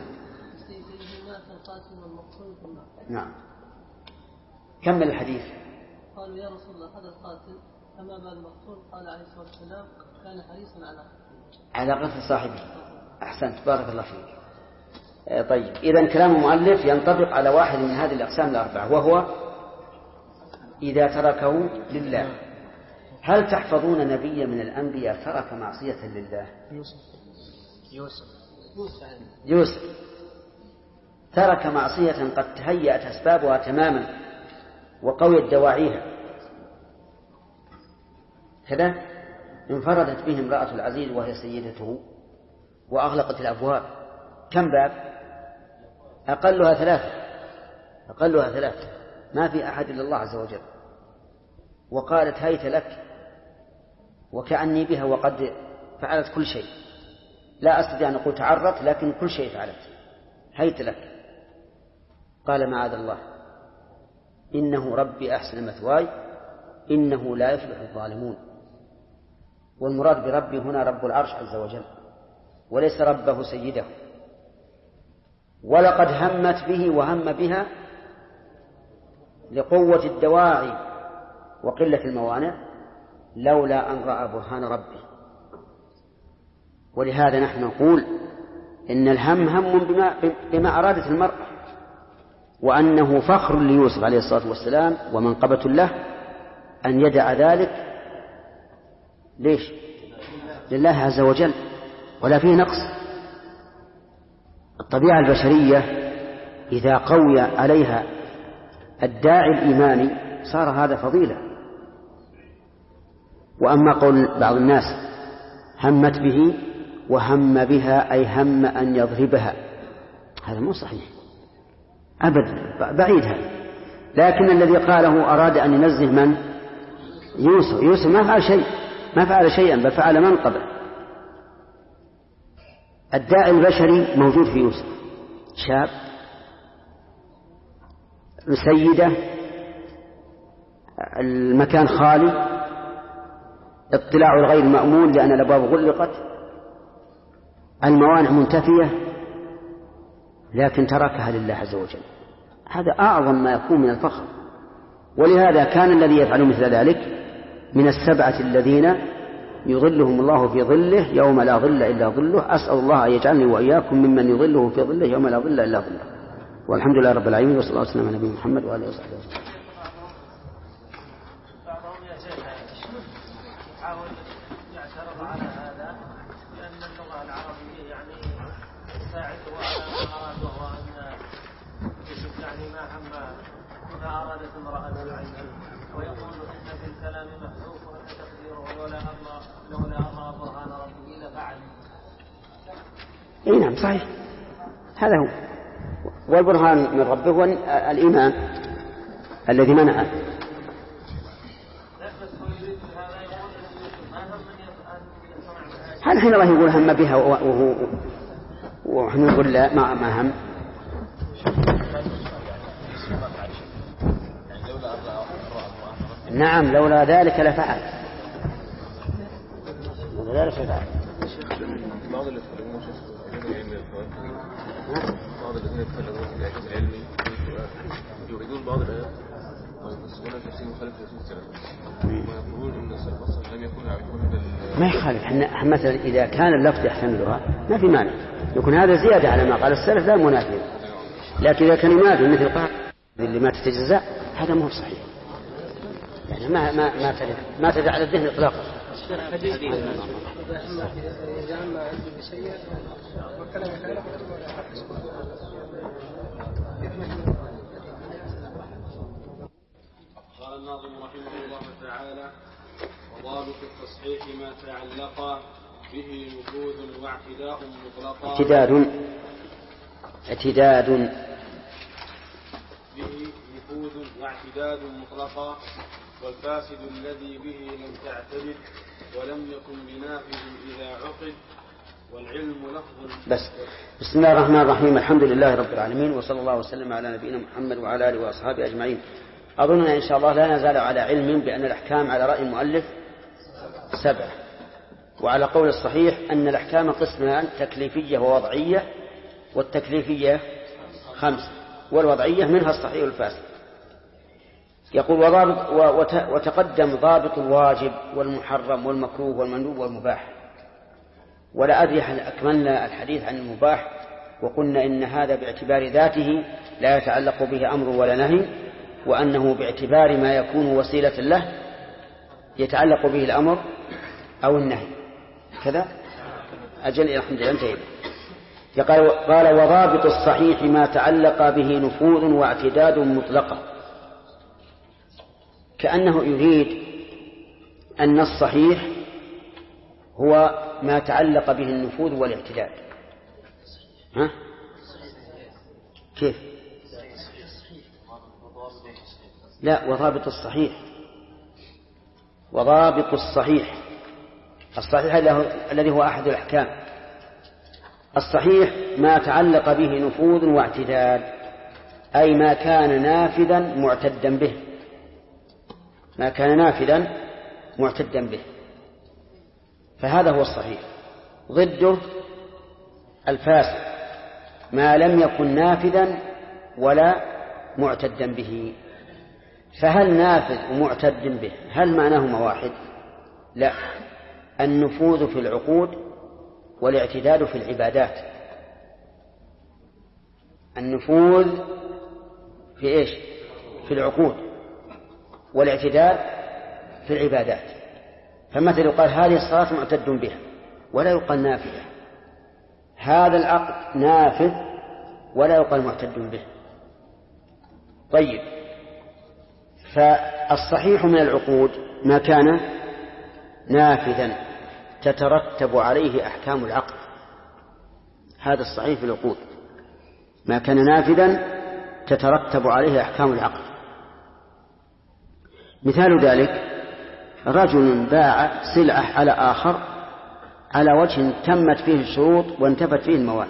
Speaker 1: نعم. كمل الحديث.
Speaker 3: قالوا يا رسول الله هذا القاتل فما بال المقتول؟ قال عليه الصلاة والسلام كان حريصا
Speaker 1: على قتل صاحبه. أحسنت، بارك الله فيك. طيب إذن كلام المؤلف ينطبق على واحد من هذه الأقسام 4 وهو إذا تركه لله. هل تحفظون نبيا من الأنبياء ترك معصية لله؟ يوسف ترك معصية قد تهيأت أسبابها تماما وقويت دواعيها كذا، انفردت به امرأة العزيز وهي سيدته وأغلقت الأبواب، كم باب؟ أقلها ثلاثة، ما في أحد إلا الله عز وجل، وقالت هيت لك وكأني بها وقد فعلت كل شيء، لا أستطيع أن أقول تعرت، لكن كل شيء فعلت، هيت لك. قال معاذ الله إنه ربي أحسن مثواي إنه لا يفلح الظالمون. والمراد بربي هنا رب العرش عز وجل وليس ربه سيده. ولقد همت به وهم بها لقوة الدواعي وقلة الموانع لولا أن رأى برهان ربه. ولهذا نحن نقول إن الهم هم بما أرادت المرأة، وأنه فخر ليوسف عليه الصلاة والسلام ومنقبة له أن يدع ذلك ليش؟ لله عز وجل، ولا فيه نقص. الطبيعة البشرية إذا قوي عليها الداعي الإيماني صار هذا فضيلة. وأما قول بعض الناس همت به وهم بها أي هم أن يضربها، هذا مو صحيح أبدا، بعيد هذا. لكن الذي قاله أراد أن ينزه من؟ يوسف ما فعل شيئا بل فعل منقبة. الداعي البشري موجود في يوسف، شاب سيدة، المكان خالي، اطلاع الغير مأمون لأن الأبواب غلقت، الموانع منتفية، لكن تركها لله عز وجل. هذا أعظم ما يكون من الفخر. ولهذا كان الذي يفعل مثل ذلك من السبعة الذين يظلهم الله في ظله يوم لا ظل إلا ظله. أسأل الله أن يجعلني وإياكم ممن يظله في ظله يوم لا ظل إلا ظله. والحمد لله رب العالمين، وصلى الله وسلم على نبينا محمد وآله وصحبه وسلم.
Speaker 7: بعضهم يا شيخ يحاول يعترض على هذا لأن اللغة العربية يعني تساعده على ما أراد، وهو أن يوسف يعني ما أرادت امرأة العين، ويقول إن في الكلام محذوف وأن تقديره لولا أمر برهان ربه لفعل.
Speaker 1: إيه نعم صحيح، هذا هو. والبرهان من ربه هو الإيمان الذي منعه. هل حين الله يقول هم بها ونحن نقول لا ما هم؟ نعم لولا ذلك لفعل.
Speaker 2: بعض اللي يتكلمون بعض الذين يتكلمون في الإعجاز العلمي يريدون بعض الآيات ويفسرون تفسير مخالف لرسول الله ويقولون إن السلف الصالح لم يكونوا يعرفون
Speaker 1: ما يخالف. احنا مثلا إذا كان اللفظ يحتملها ما في مانع، يكون هذا زيادة على ما قال السلف لا منافي. لكن إذا كان ينافي مثل قال اللي ما تتجزأ هذا مو صحيح، يعني ما تدع على الذهن إطلاقا.
Speaker 8: قال الناظم رحمه الله تعالى: وضابط التصحيح ما تعلق به نفوذ واعتداء مطلقا
Speaker 1: اعتداد
Speaker 8: به نفوذ واعتداد مطلقا، والفاسد الذي به لم تعتدد ولم يكن بنافذ إذا عقد، والعلم لفظ.
Speaker 1: بس بسم الله الرحمن الرحيم، الحمد لله رب العالمين، وصلى الله وسلم على نبينا محمد وعلى آله وأصحابه أجمعين. أظننا إن شاء الله لا نزال على علم بأن الأحكام على رأي المؤلف 7، وعلى قول الصحيح أن الأحكام قسمان: تكليفية ووضعية، والتكليفية 5، والوضعية منها الصحيح والفاسد. يقول وتقدم ضابط الواجب والمحرم والمكروه والمندوب والمباح. ولا أدري هل أكملنا الحديث عن المباح وقلنا إن هذا باعتبار ذاته لا يتعلق به أمر ولا نهي، وأنه باعتبار ما يكون وسيلة له يتعلق به الأمر أو النهي كذا. أجل الحمد لله انتهينا. قال وضابط الصحيح ما تعلق به نفوذ واعتداد مطلقة، كأنه يريد أن الصحيح هو ما تعلق به النفوذ والاعتداد. ها؟ كيف؟ لا، وضابط الصحيح. وضابط الصحيح الذي هو أحد الأحكام. الصحيح ما تعلق به نفوذ واعتداد، أي ما كان نافذا معتدا به، ما كان نافذا معتدا به، فهذا هو الصحيح. ضده الفاسد ما لم يكن نافذا ولا معتدا به. فهل نافذ ومعتد به هل معناهما واحد؟ لا، النفوذ في العقود والاعتداد في العبادات. النفوذ في إيش؟ في العقود، والاعتداد في العبادات. فمثل يقال هذه الصلاة معتد بها ولا يقال نافذة، هذا العقد نافذ ولا يقال معتد به. طيب، فالصحيح من العقود ما كان نافذا تترتب عليه أحكام العقد، هذا الصحيح في العقود، ما كان نافذا تترتب عليه أحكام العقد. مثال ذلك رجل باع سلعة على آخر على وجه تمت فيه الشروط وانتفت فيه الموانع،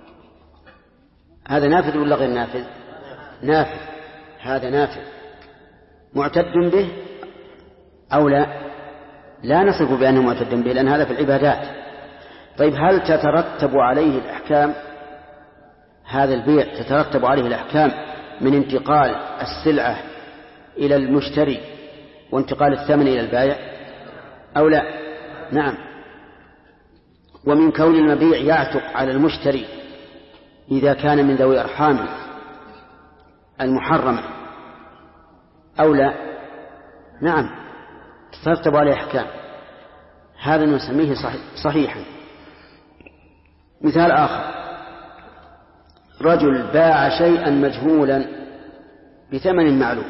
Speaker 1: هذا نافذ ولا غير نافذ؟ نافذ، هذا نافذ. معتد به أو لا؟ لا نصف بأنه معتد به لأن هذا في العبادات. طيب، هل تترتب عليه الأحكام؟ هذا البيع تترتب عليه الأحكام من انتقال السلعة إلى المشتري وانتقال الثمن إلى البائع أو لا؟ نعم. ومن كون المبيع يعتق على المشتري إذا كان من ذوي أرحام المحرمة أو لا؟ نعم، تترتب عليه أحكام، هذا نسميه صحيحا. مثال آخر رجل باع شيئا مجهولا بثمن معلوم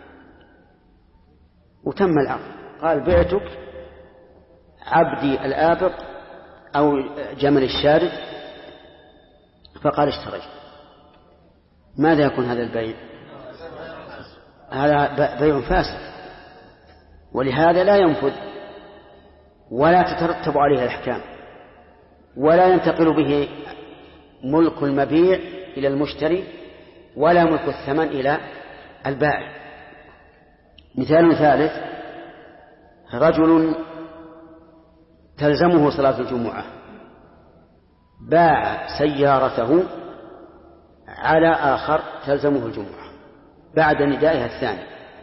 Speaker 1: وتم العقد، قال بعتك عبدي الآبق أو جمل الشارد، فقال اشتريت. ماذا يكون هذا البيع؟ هذا بيع فاسد، ولهذا لا ينفذ ولا تترتب عليه الأحكام، ولا ينتقل به ملك المبيع إلى المشتري ولا ملك الثمن إلى البائع. مثال ثالث رجل تلزمه صلاة الجمعة، باع سيارته على آخر تلزمه الجمعة بعد ندائها الثاني.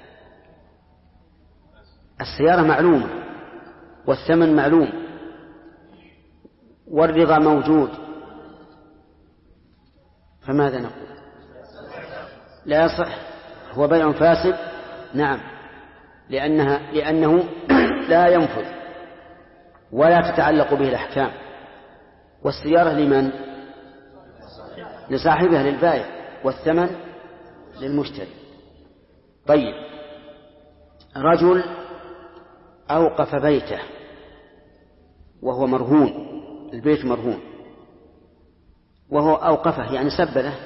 Speaker 1: السيارة معلومة والثمن معلوم والرضا موجود، فماذا نقول؟ لا يصح، هو بيع فاسد. نعم، لأنه لا ينفذ ولا تتعلق به الأحكام. والسيارة لمن؟ لصاحبها، للبائع، والثمن للمشتري. طيب، رجل أوقف بيته وهو مرهون، البيت مرهون وهو أوقفه يعني سبله،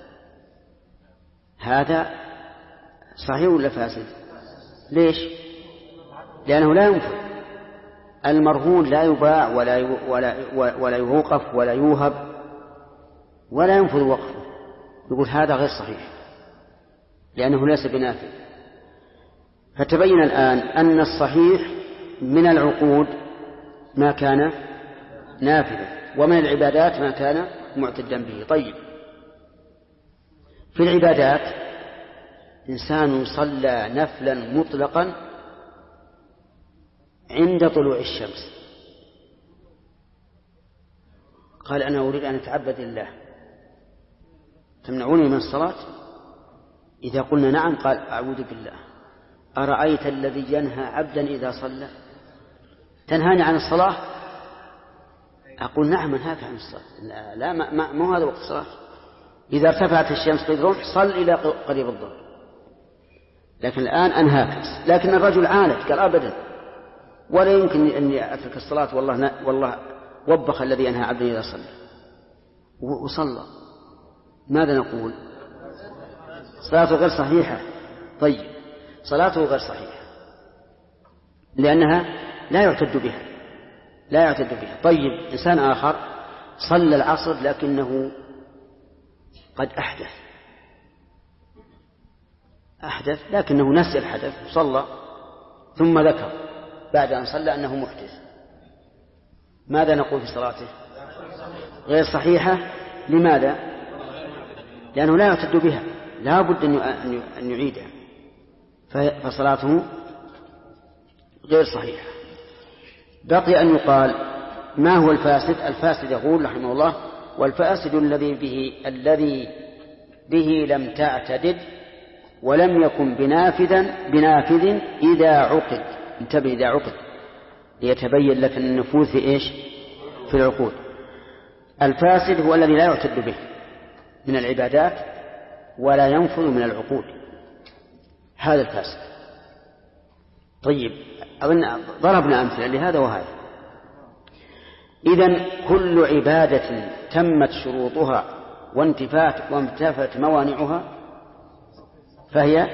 Speaker 1: هذا صحيح ولا فاسد؟ ليش؟ لأنه لا ينفذ، المرهون لا يباع ولا يوقف ولا يوهب ولا ينفذ وقفه، يقول هذا غير صحيح لأنه ليس بنافذ. فتبين الآن أن الصحيح من العقود ما كان نافذا، ومن العبادات ما كان معتدا به. طيب، في العبادات إنسان صلى نفلا مطلقا عند طلوع الشمس، قال أنا أريد أن أتعبد لله، تمنعوني من الصلاة؟ إذا قلنا نعم قال أعوذ بالله، أرأيت الذي ينهى عبدا إذا صلى؟ تنهاني عن الصلاة؟ أقول نعم أنهاك عن الصلاة، لا ما هذا وقت الصلاة، إذا ارتفعت الشمس قد رمح صل إلى قريب الظهر، لكن الآن أنهاك. لكن الرجل عاند قال أبدا ولا يمكن أن أترك الصلاة والله وبخ الذي ينهى عبدا إذا صلى وصلى، ماذا نقول؟ صلاته غير صحيحة. طيب صلاته غير صحيحة لأنها لا يعتد بها. طيب إنسان آخر صلى العصر لكنه قد أحدث لكنه نسي الحدث وصلى، ثم ذكر بعد أن صلى أنه محدث، ماذا نقول في صلاته؟ غير صحيحة. لماذا؟ لأنه لا يعتد بها، لا بد أن يعيدها، فصلاته غير صحيحة. بقي أن يقال ما هو الفاسد؟ الفاسد يقول رحمه الله: والفاسد الذي به لم تعتدد ولم يكن بنافذ إذا عقد. انتبه، إذا عقد، ليتبين لك النفوذ في إيش؟ في العقود. الفاسد هو الذي لا يعتد به من العبادات ولا ينفذ من العقود، هذا الفاسد. طيب أظن ضربنا أمثلة لهذا وهذا. إذن كل عبادة تمت شروطها وانتفت موانعها فهي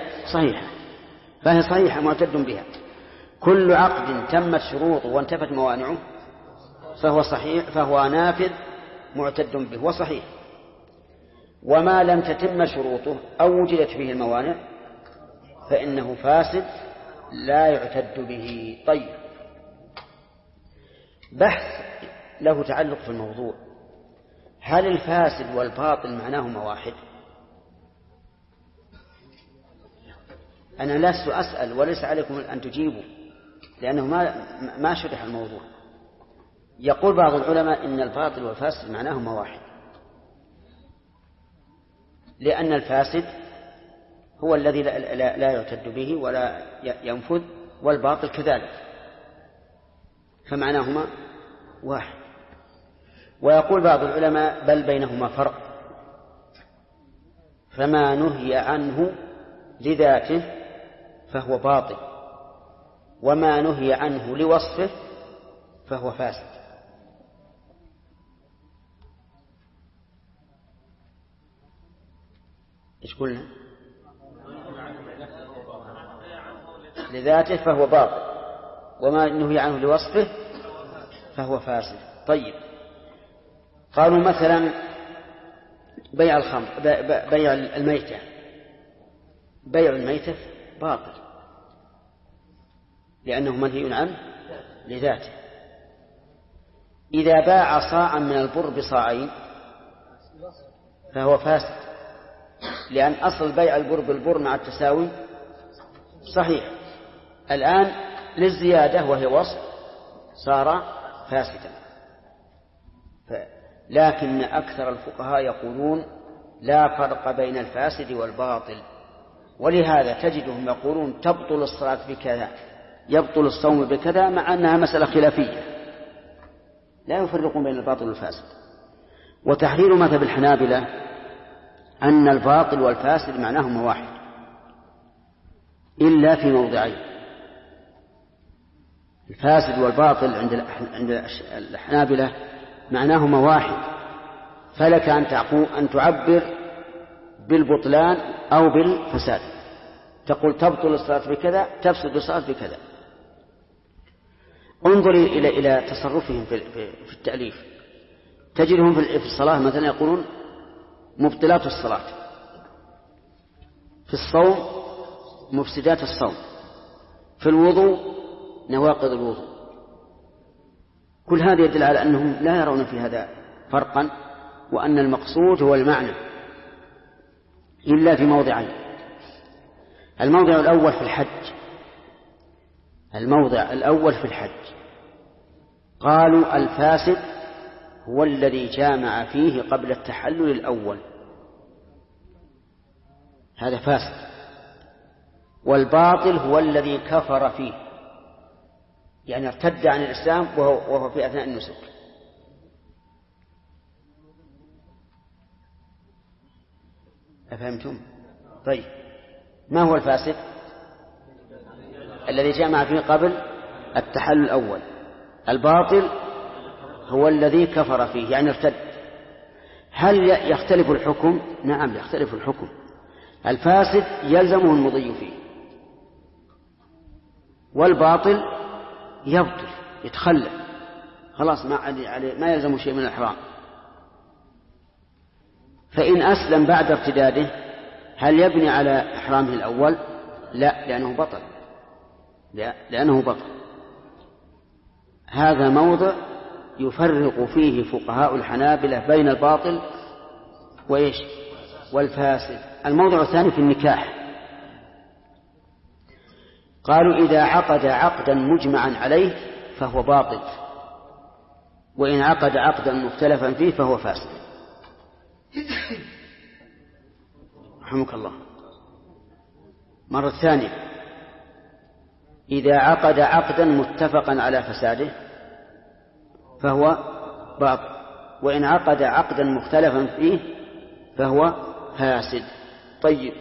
Speaker 1: صحيحة معتد بها. كل عقد تمت شروطه وانتفت موانعه فهو صحيح، فهو نافذ معتد به وصحيح. وما لم تتم شروطه أو وجدت فيه الموانع فإنه فاسد لا يعتد به. طيب بحث له تعلق في الموضوع: هل الفاسد والباطل معناهما واحد؟ أنا لست أسأل وليس عليكم أن تجيبوا لأنه ما شرح الموضوع. يقول بعض العلماء إن الباطل والفاسد معناهما واحد، لأن الفاسد هو الذي لا يعتد به ولا ينفذ، والباطل كذلك، فمعناهما واحد. ويقول بعض العلماء بل بينهما فرق، فما نهي عنه لذاته فهو باطل، وما نهي عنه لوصفه فهو فاسد. إيش قلنا؟ لذاته فهو باطل، وما نهي عنه لوصفه فهو فاسد. طيب قالوا مثلا بيع الخمر، بيع الميتة، بيع الميتة باطل لأنه منهي عنه لذاته. إذا باع صاعا من البر بصاعين فهو فاسد، لأن أصل بيع البر بالبر مع التساوي صحيح، الآن للزيادة وهي وصف صار فاسدا. لكن أكثر الفقهاء يقولون لا فرق بين الفاسد والباطل، ولهذا تجدهم يقولون تبطل الصلاة بكذا، يبطل الصوم بكذا، مع أنها مسألة خلافية، لا يفرقون بين الباطل والفاسد. وتحرير مذهب الحنابلة أن الباطل والفاسد معناهما واحد إلا في موضعين. الفاسد والباطل عند الحنابلة معناهما واحد، فلك أن تعبر بالبطلان أو بالفساد، تقول تبطل الصلاة بكذا، تفسد الصلاة بكذا. انظري إلى تصرفهم في التأليف، تجدهم في الصلاة مثلا يقولون مبطلات الصلاة، في الصوم مفسدات الصوم، في الوضوء نواقض الوضوء. كل هذا يدل على أنهم لا يرون في هذا فرقا، وأن المقصود هو المعنى إلا في موضعين. الموضع الأول في الحج، قالوا الفاسد هو الذي جامع فيه قبل التحلل الأول، هذا فاسد. والباطل هو الذي كفر فيه، يعني ارتد عن الإسلام وهو في أثناء النسك. أفهمتم؟ طيب ما هو الفاسد؟ الذي جامع فيه قبل التحلل الأول. الباطل هو الذي كفر فيه يعني ارتد. هل يختلف الحكم؟ نعم يختلف الحكم. الفاسد يلزمه المضي فيه، والباطل يبطل يتخلى خلاص ما يلزم شيء من الإحرام. فإن أسلم بعد ارتداده هل يبني على إحرامه الأول؟ لا، لأنه بطل. هذا موضع يفرق فيه فقهاء الحنابلة بين الباطل وإيش والفاسد. الموضع الثاني في النكاح، قالوا إذا عقد عقدا مجمعا عليه فهو باطل، وإن عقد عقدا مختلفا فيه فهو فاسد. رحمك الله. مرة ثانية، إذا عقد عقدا متفقا على فساده فهو باطل، وإن عقد عقدا مختلفا فيه فهو فاسد. طيب،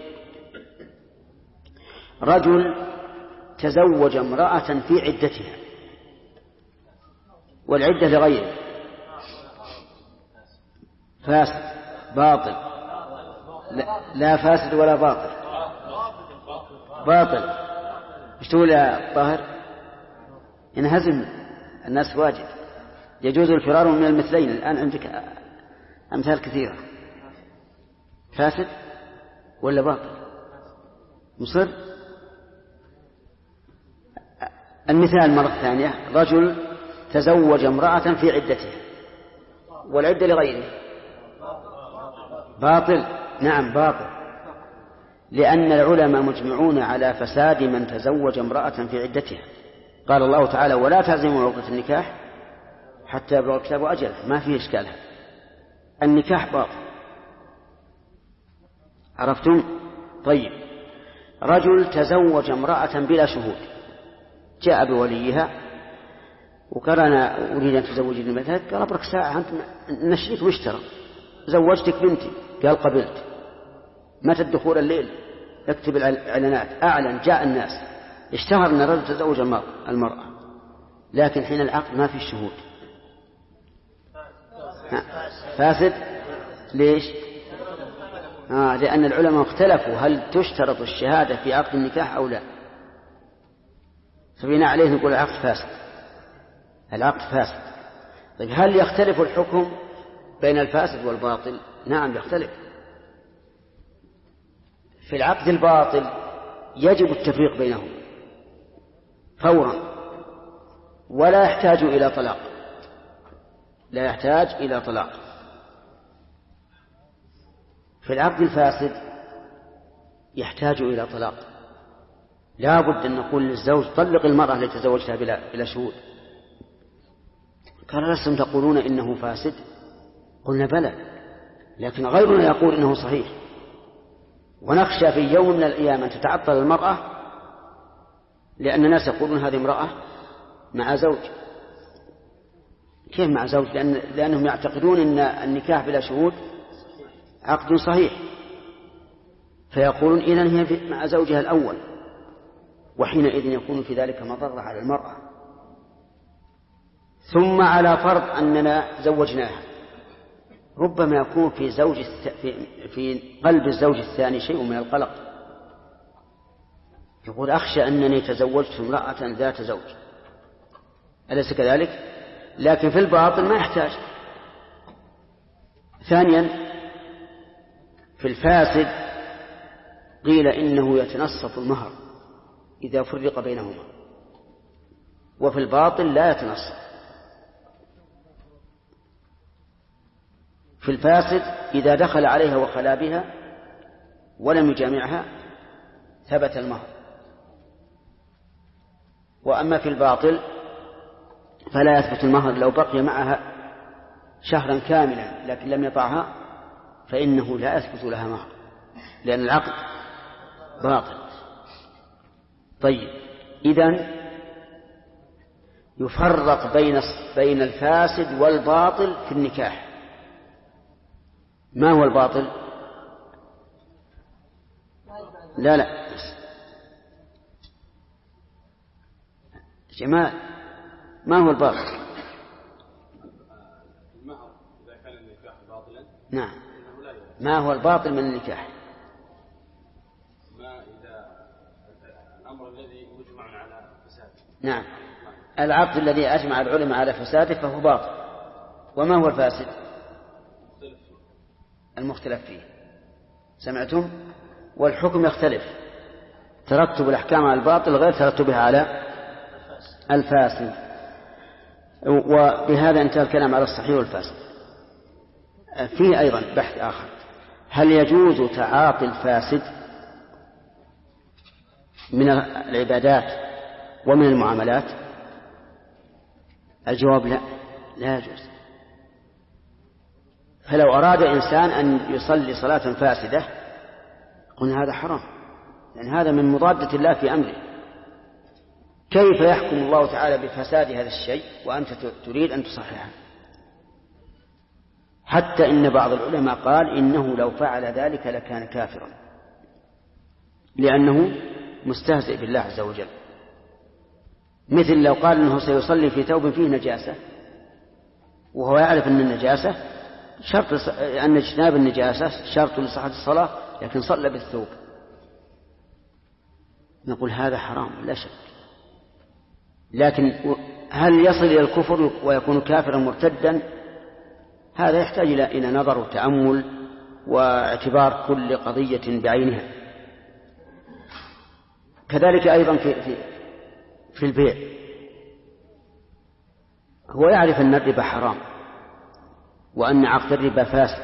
Speaker 1: رجل تزوج امرأة في عدتها والعدة لغيره، فاسد باطل؟ لا فاسد ولا باطل، باطل. ايش تقول يا طاهر؟ ينهزم الناس واجد، يجوز الفرار من المثلين. الآن عندك أمثال كثيرة. فاسد ولا باطل؟ مصر. المثال مرة ثانية، رجل تزوج امرأة في عدتها والعدة لغيره، باطل؟ نعم باطل، لأن العلماء مجمعون على فساد من تزوج امرأة في عدتها. قال الله تعالى: ولا تعزموا عقدة النكاح حتى يبلغ الكتاب أجله. ما فيه إشكال، النكاح باطل. عرفتم؟ طيب، رجل تزوج امرأة بلا شهود، جاء بوليها وقال: أنا أريد أن تزوجي المثل. قال: أبرك ساعة، أنت نشريك واشترى، زوجتك بنتي. قال: قبلت. متى الدخول؟ الليل. اكتب الإعلانات، أعلن، جاء الناس، اشتهر أن الرجل تزوج المرأة، لكن حين العقد ما في الشهود. فاسد. ليش؟ لأن العلماء اختلفوا هل تشترط الشهادة في عقد النكاح أو لا. فبناء عليه نقول العقد فاسد، العقد فاسد. طيب، هل يختلف الحكم بين الفاسد والباطل؟ نعم يختلف. في العقد الباطل يجب التفريق بينهم فورا، ولا يحتاج إلى طلاق، لا يحتاج إلى طلاق. في العقد الفاسد يحتاج إلى طلاق، لا بد أن نقول للزوج: طلق المرأة التي تزوجتها بلا شهود. قال: لستم تقولون إنه فاسد؟ قلنا: بلى، لكن غيرنا يقول إنه صحيح، ونخشى في يوم من الأيام أن تتعطل المرأة، لأن الناس يقولون هذه امرأة مع زوج. كيف مع زوج؟ لأنهم يعتقدون أن النكاح بلا شهود عقد صحيح، فيقولون إذن هي مع زوجها الأول، وحينئذ يكون في ذلك مضرة على المرأة. ثم على فرض أننا زوجناها، ربما يكون في قلب الزوج الثاني شيء من القلق، يقول: أخشى أنني تزوجت امرأة ذات زوج، أليس كذلك؟ لكن في الباطن ما يحتاج. ثانيا، في الفاسد قيل إنه يتنصف المهر إذا فرق بينهما، وفي الباطل لا يتنصف. في الفاسد إذا دخل عليها وخلا بها ولم يجامعها ثبت المهر، وأما في الباطل فلا يثبت المهر لو بقي معها شهرا كاملا لكن لم يطعها، فإنه لا يثبت لها مهر، لأن العقد باطل. طيب، إذن يفرق بين الفاسد والباطل في النكاح. ما هو الباطل؟ لا جمال ما هو الباطل؟
Speaker 8: المهر إذا كان النكاح باطلا
Speaker 1: نعم ما هو الباطل من النكاح؟
Speaker 8: ما إذا الأمر الذي مجمع على فساده.
Speaker 1: نعم العقد الذي أجمع العلماء على فساده فهو باطل. وما هو الفاسد؟ المختلف فيه. سمعتم؟ والحكم يختلف، ترتب الأحكام على الباطل غير ترتبها على الفاسد. وبهذا انتهى الكلام على الصحيح والفاسد. فيه أيضا بحث آخر، هل يجوز تعاطي الفاسد من العبادات ومن المعاملات؟ الجواب لا، لا يجوز. فلو أراد إنسان أن يصلي صلاة فاسدة قلنا هذا حرام، لأن هذا من مضادة الله في أمره. كيف يحكم الله تعالى بفساد هذا الشيء وأنت تريد أن تصححه؟ حتى إن بعض العلماء قال إنه لو فعل ذلك لكان كافرا، لأنه مستهزئ بالله عز وجل. مثل لو قال إنه سيصلي في ثوب فيه نجاسة وهو يعرف أن النجاسة شرط، أن اجتناب النجاسة شرط لصحة الصلاة، لكن صلى بالثوب، نقول هذا حرام لا شك. لكن هل يصل إلى الكفر ويكون كافرا مرتدا؟ هذا يحتاج إلى نظر وتأمل واعتبار كل قضية بعينها. كذلك أيضا في البيع، هو يعرف أن الربا حرام وأن عقد الربا فاسد،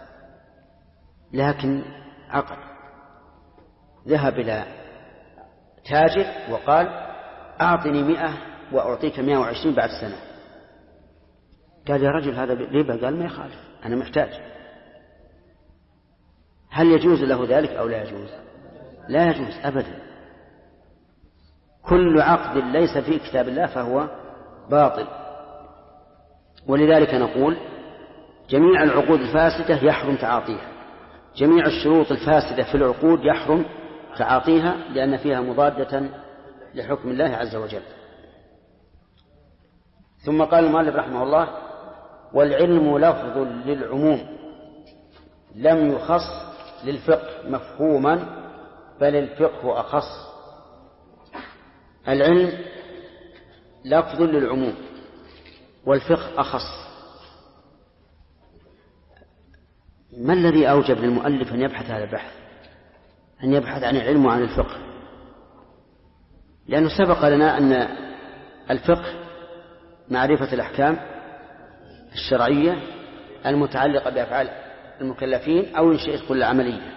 Speaker 1: لكن عقد، ذهب إلى تاجر وقال أعطني 100 وأعطيك 120 بعد سنة. قال يا رجل هذا ربا، قال ما يخالف أنا محتاج. هل يجوز له ذلك أو لا يجوز؟ لا يجوز أبدا. كل عقد ليس في كتاب الله فهو باطل. ولذلك نقول جميع العقود الفاسدة يحرم تعاطيها، جميع الشروط الفاسدة في العقود يحرم تعاطيها، لأن فيها مضادة لحكم الله عز وجل. ثم قال المؤلف رحمه الله: والعلم لفظ للعموم لم يخص للفقه مفهوما بل الفقه أخص. العلم لفظ للعموم والفقه أخص. ما الذي أوجب للمؤلف أن يبحث هذا البحث، أن يبحث عن العلم وعن الفقه؟ لأنه سبق لنا أن الفقه معرفة الأحكام الشرعية المتعلقة بأفعال المكلفين أو إن شئت كل عملية.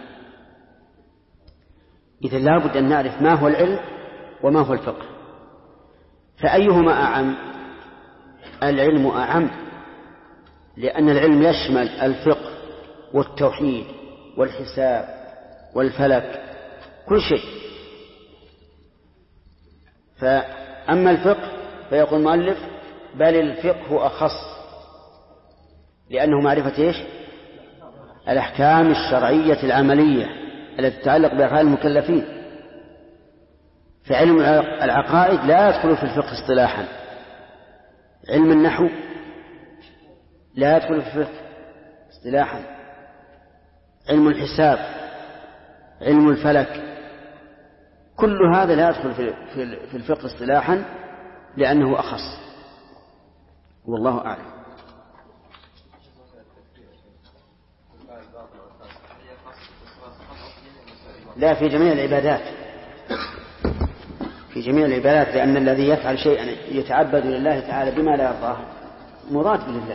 Speaker 1: إذن لا بد أن نعرف ما هو العلم وما هو الفقه. فأيهما أعم؟ العلم أعم، لأن العلم يشمل الفقه والتوحيد والحساب والفلك، كل شيء. فأما الفقه فيقول المؤلف: بل الفقه أخص، لأنه معرفة إيش؟ الأحكام الشرعية العملية التي تتعلق بأفعال المكلفين. فعلم العقائد لا يدخل في الفقه اصطلاحا، علم النحو لا يدخل في الفقه اصطلاحا، علم الحساب، علم الفلك، كل هذا لا يدخل في الفقه اصطلاحا لأنه أخص. والله أعلم. لا، في جميع العبادات، في جميع العبادات، لأن الذي يفعل شيئا يتعبد لله تعالى بما لا يرضاه مراد لله،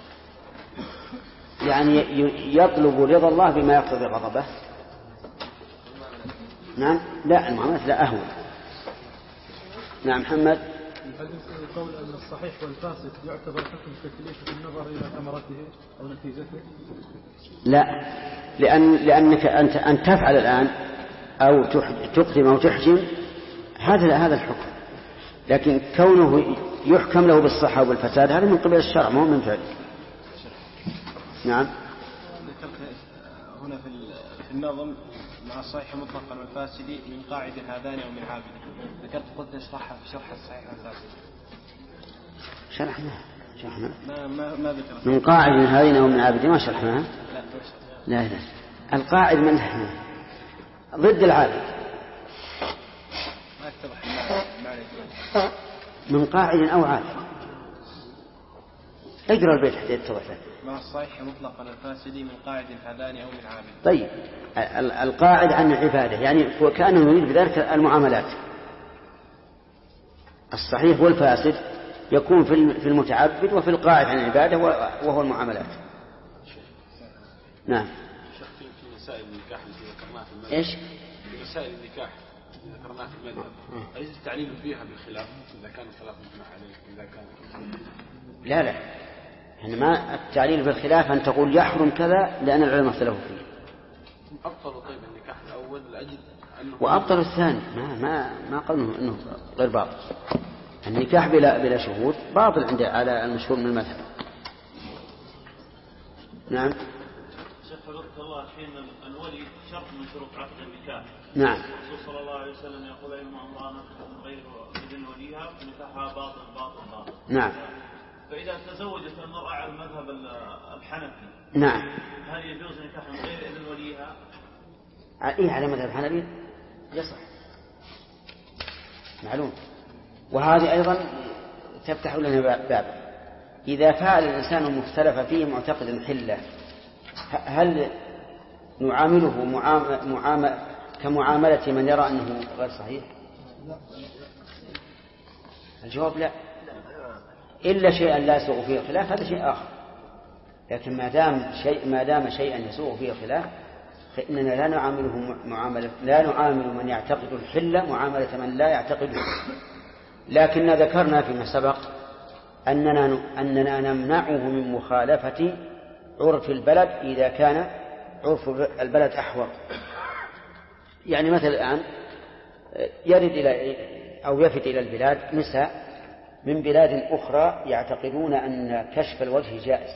Speaker 1: يعني يطلب رضا الله بما يقتضي غضبه. نعم، لا، المعاملات لا أهون. نعم محمد.
Speaker 4: هل القول أن الصحيح والفاسد يعتبر حكم تكليف بالنظر إلى ثمرته أو نتيجته؟
Speaker 1: لا، لأنك أن تفعل الآن أو تقدم أو تحجم هذا الحكم، لكن كونه يحكم له بالصحة والفساد هذا من قبل الشرع، ما هو من فعل. نعم.
Speaker 8: هنا في النظم
Speaker 2: مع الصحيح مطلقا والفاسد من قاعد هذان أو من عابد. ذكرت قلت نشرحها في شرح الصحيح والفاسد.
Speaker 1: شرحنا
Speaker 2: ما ذكرت
Speaker 1: من قاعد هذين أو من عابد ما شرحناها. لا القاعد من ضد العابد
Speaker 2: ما اتضح
Speaker 1: من قاعد أو عابد. اقرأ البيت حتى يتضح لك.
Speaker 2: مع الصحيح مطلقا الفاسد من قاعد هذان أو من عابد.
Speaker 1: طيب القاعد عن العبادة يعني وكأنه يريد بذلك المعاملات. الصحيح والفاسد يكون في المتعبد وفي القاعد عن العبادة وهو المعاملات. نعم.
Speaker 8: في مسائل النكاح التي ذكرناها في المذهب.
Speaker 1: ايش؟
Speaker 8: في مسائل النكاح التي ذكرناها في المذهب. أليس التعليل فيها بالخلاف إذا كان الخلاف مجمع عليه إذا كان؟
Speaker 1: لا يعني ما التعليل بالخلاف أن تقول يحرم كذا لأن العلماء اختلفوا فيه.
Speaker 8: أبطل طيب النكاح الأول لأجل أنه
Speaker 1: وأبطل الثاني ما قالوا إنه غير باطل. النكاح بلا شهود باطل عند على المشهور من المذهب. نعم.
Speaker 7: شيخ حفظك الله حين الولي شرط من شروط عقد النكاح.
Speaker 1: نعم.
Speaker 7: الرسول صلى الله عليه وسلم يقول أيما امرأة من غير إذن وليها فنكاحها باطل.
Speaker 1: نعم.
Speaker 7: فإذا تزوجت المرأة على المذهب الحنفي.
Speaker 1: نعم.
Speaker 7: هل يجوز نكاح من غير إذن وليها؟
Speaker 1: إيه على مذهب الحنفي يصح معلوم. وهذه أيضا تفتح لنا باب إذا فعل الإنسان المختلف فيه معتقد حلة هل نعامله كمعاملة من يرى أنه غير صحيح؟ الجواب لا، إلا شيئا لا يسوغ فيه الخلاف هذا شيء آخر. لكن ما دام شيئا يسوغ فيه الخلاف فإننا لا نعامل من يعتقد الحلة معاملة من لا يعتقده. لكن ذكرنا فيما سبق أننا نمنعه من مخالفة عرف البلد إذا كان عرف البلد أحوط. يعني مثل الآن يرد أو يفد إلى البلاد نساء من بلاد أخرى يعتقدون أن كشف الوجه جائز،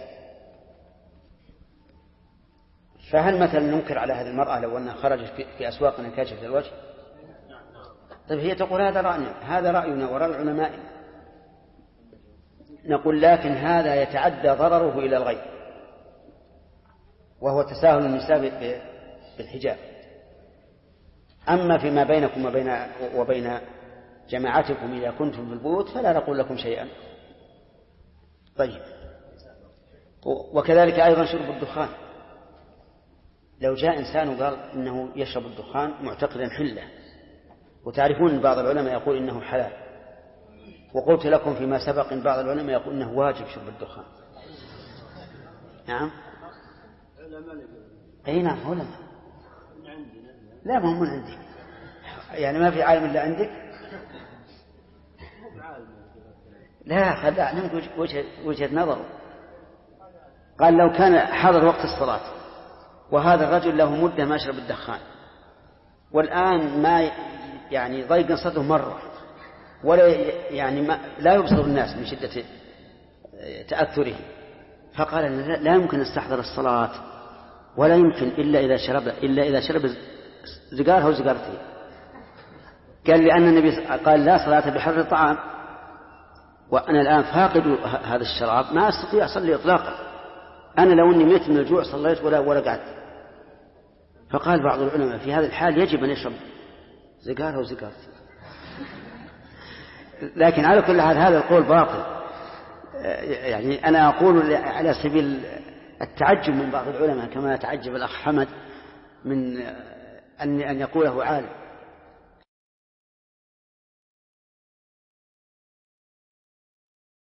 Speaker 1: فهل مثلا ننكر على هذه المرأة لو أنها خرجت في أسواقنا كاشف الوجه؟ طيب هي تقول هذا رأينا ورأي العلماء. نقول لكن هذا يتعدى ضرره إلى الغير وهو تساهل النساء بالحجاب. أما فيما بينكم وبين جماعتكم إذا كنتم في البيوت فلا نقول لكم شيئا. طيب وكذلك أيضا شرب الدخان. لو جاء إنسان وقال إنه يشرب الدخان معتقدا حلة، وتعرفون أن بعض العلماء يقول إنه حلال، وقلت لكم فيما سبق إن بعض العلماء يقول إنه واجب شرب الدخان. نعم. أي نعم علماء. لا ما هو من عندي، يعني ما في عالم إلا عندك. لا خلع نمت وجهة نظره. قال لو كان حضر وقت الصلاة وهذا الرجل له مدة ما يشرب الدخان والآن ما يعني ضيق صدره مرة ولا يعني لا يبصر الناس من شدة تأثره، فقال لا يمكن استحضر الصلاة ولا يمكن إلا إذا شرب زقاره وزقارته. قال لأن النبي قال لا صلاة بحر الطعام، وأنا الآن فاقد هذا الشراب ما أستطيع أصلي إطلاقا. أنا لو أني ميت من الجوع صليت ولا قعدت. فقال بعض العلماء في هذا الحال يجب أن يشرب زقاره وزقارته. لكن على كل حال هذا القول باطل. يعني أنا أقول على سبيل التعجب من بعض العلماء كما تعجب الأخ حمد من أن يقوله عالم.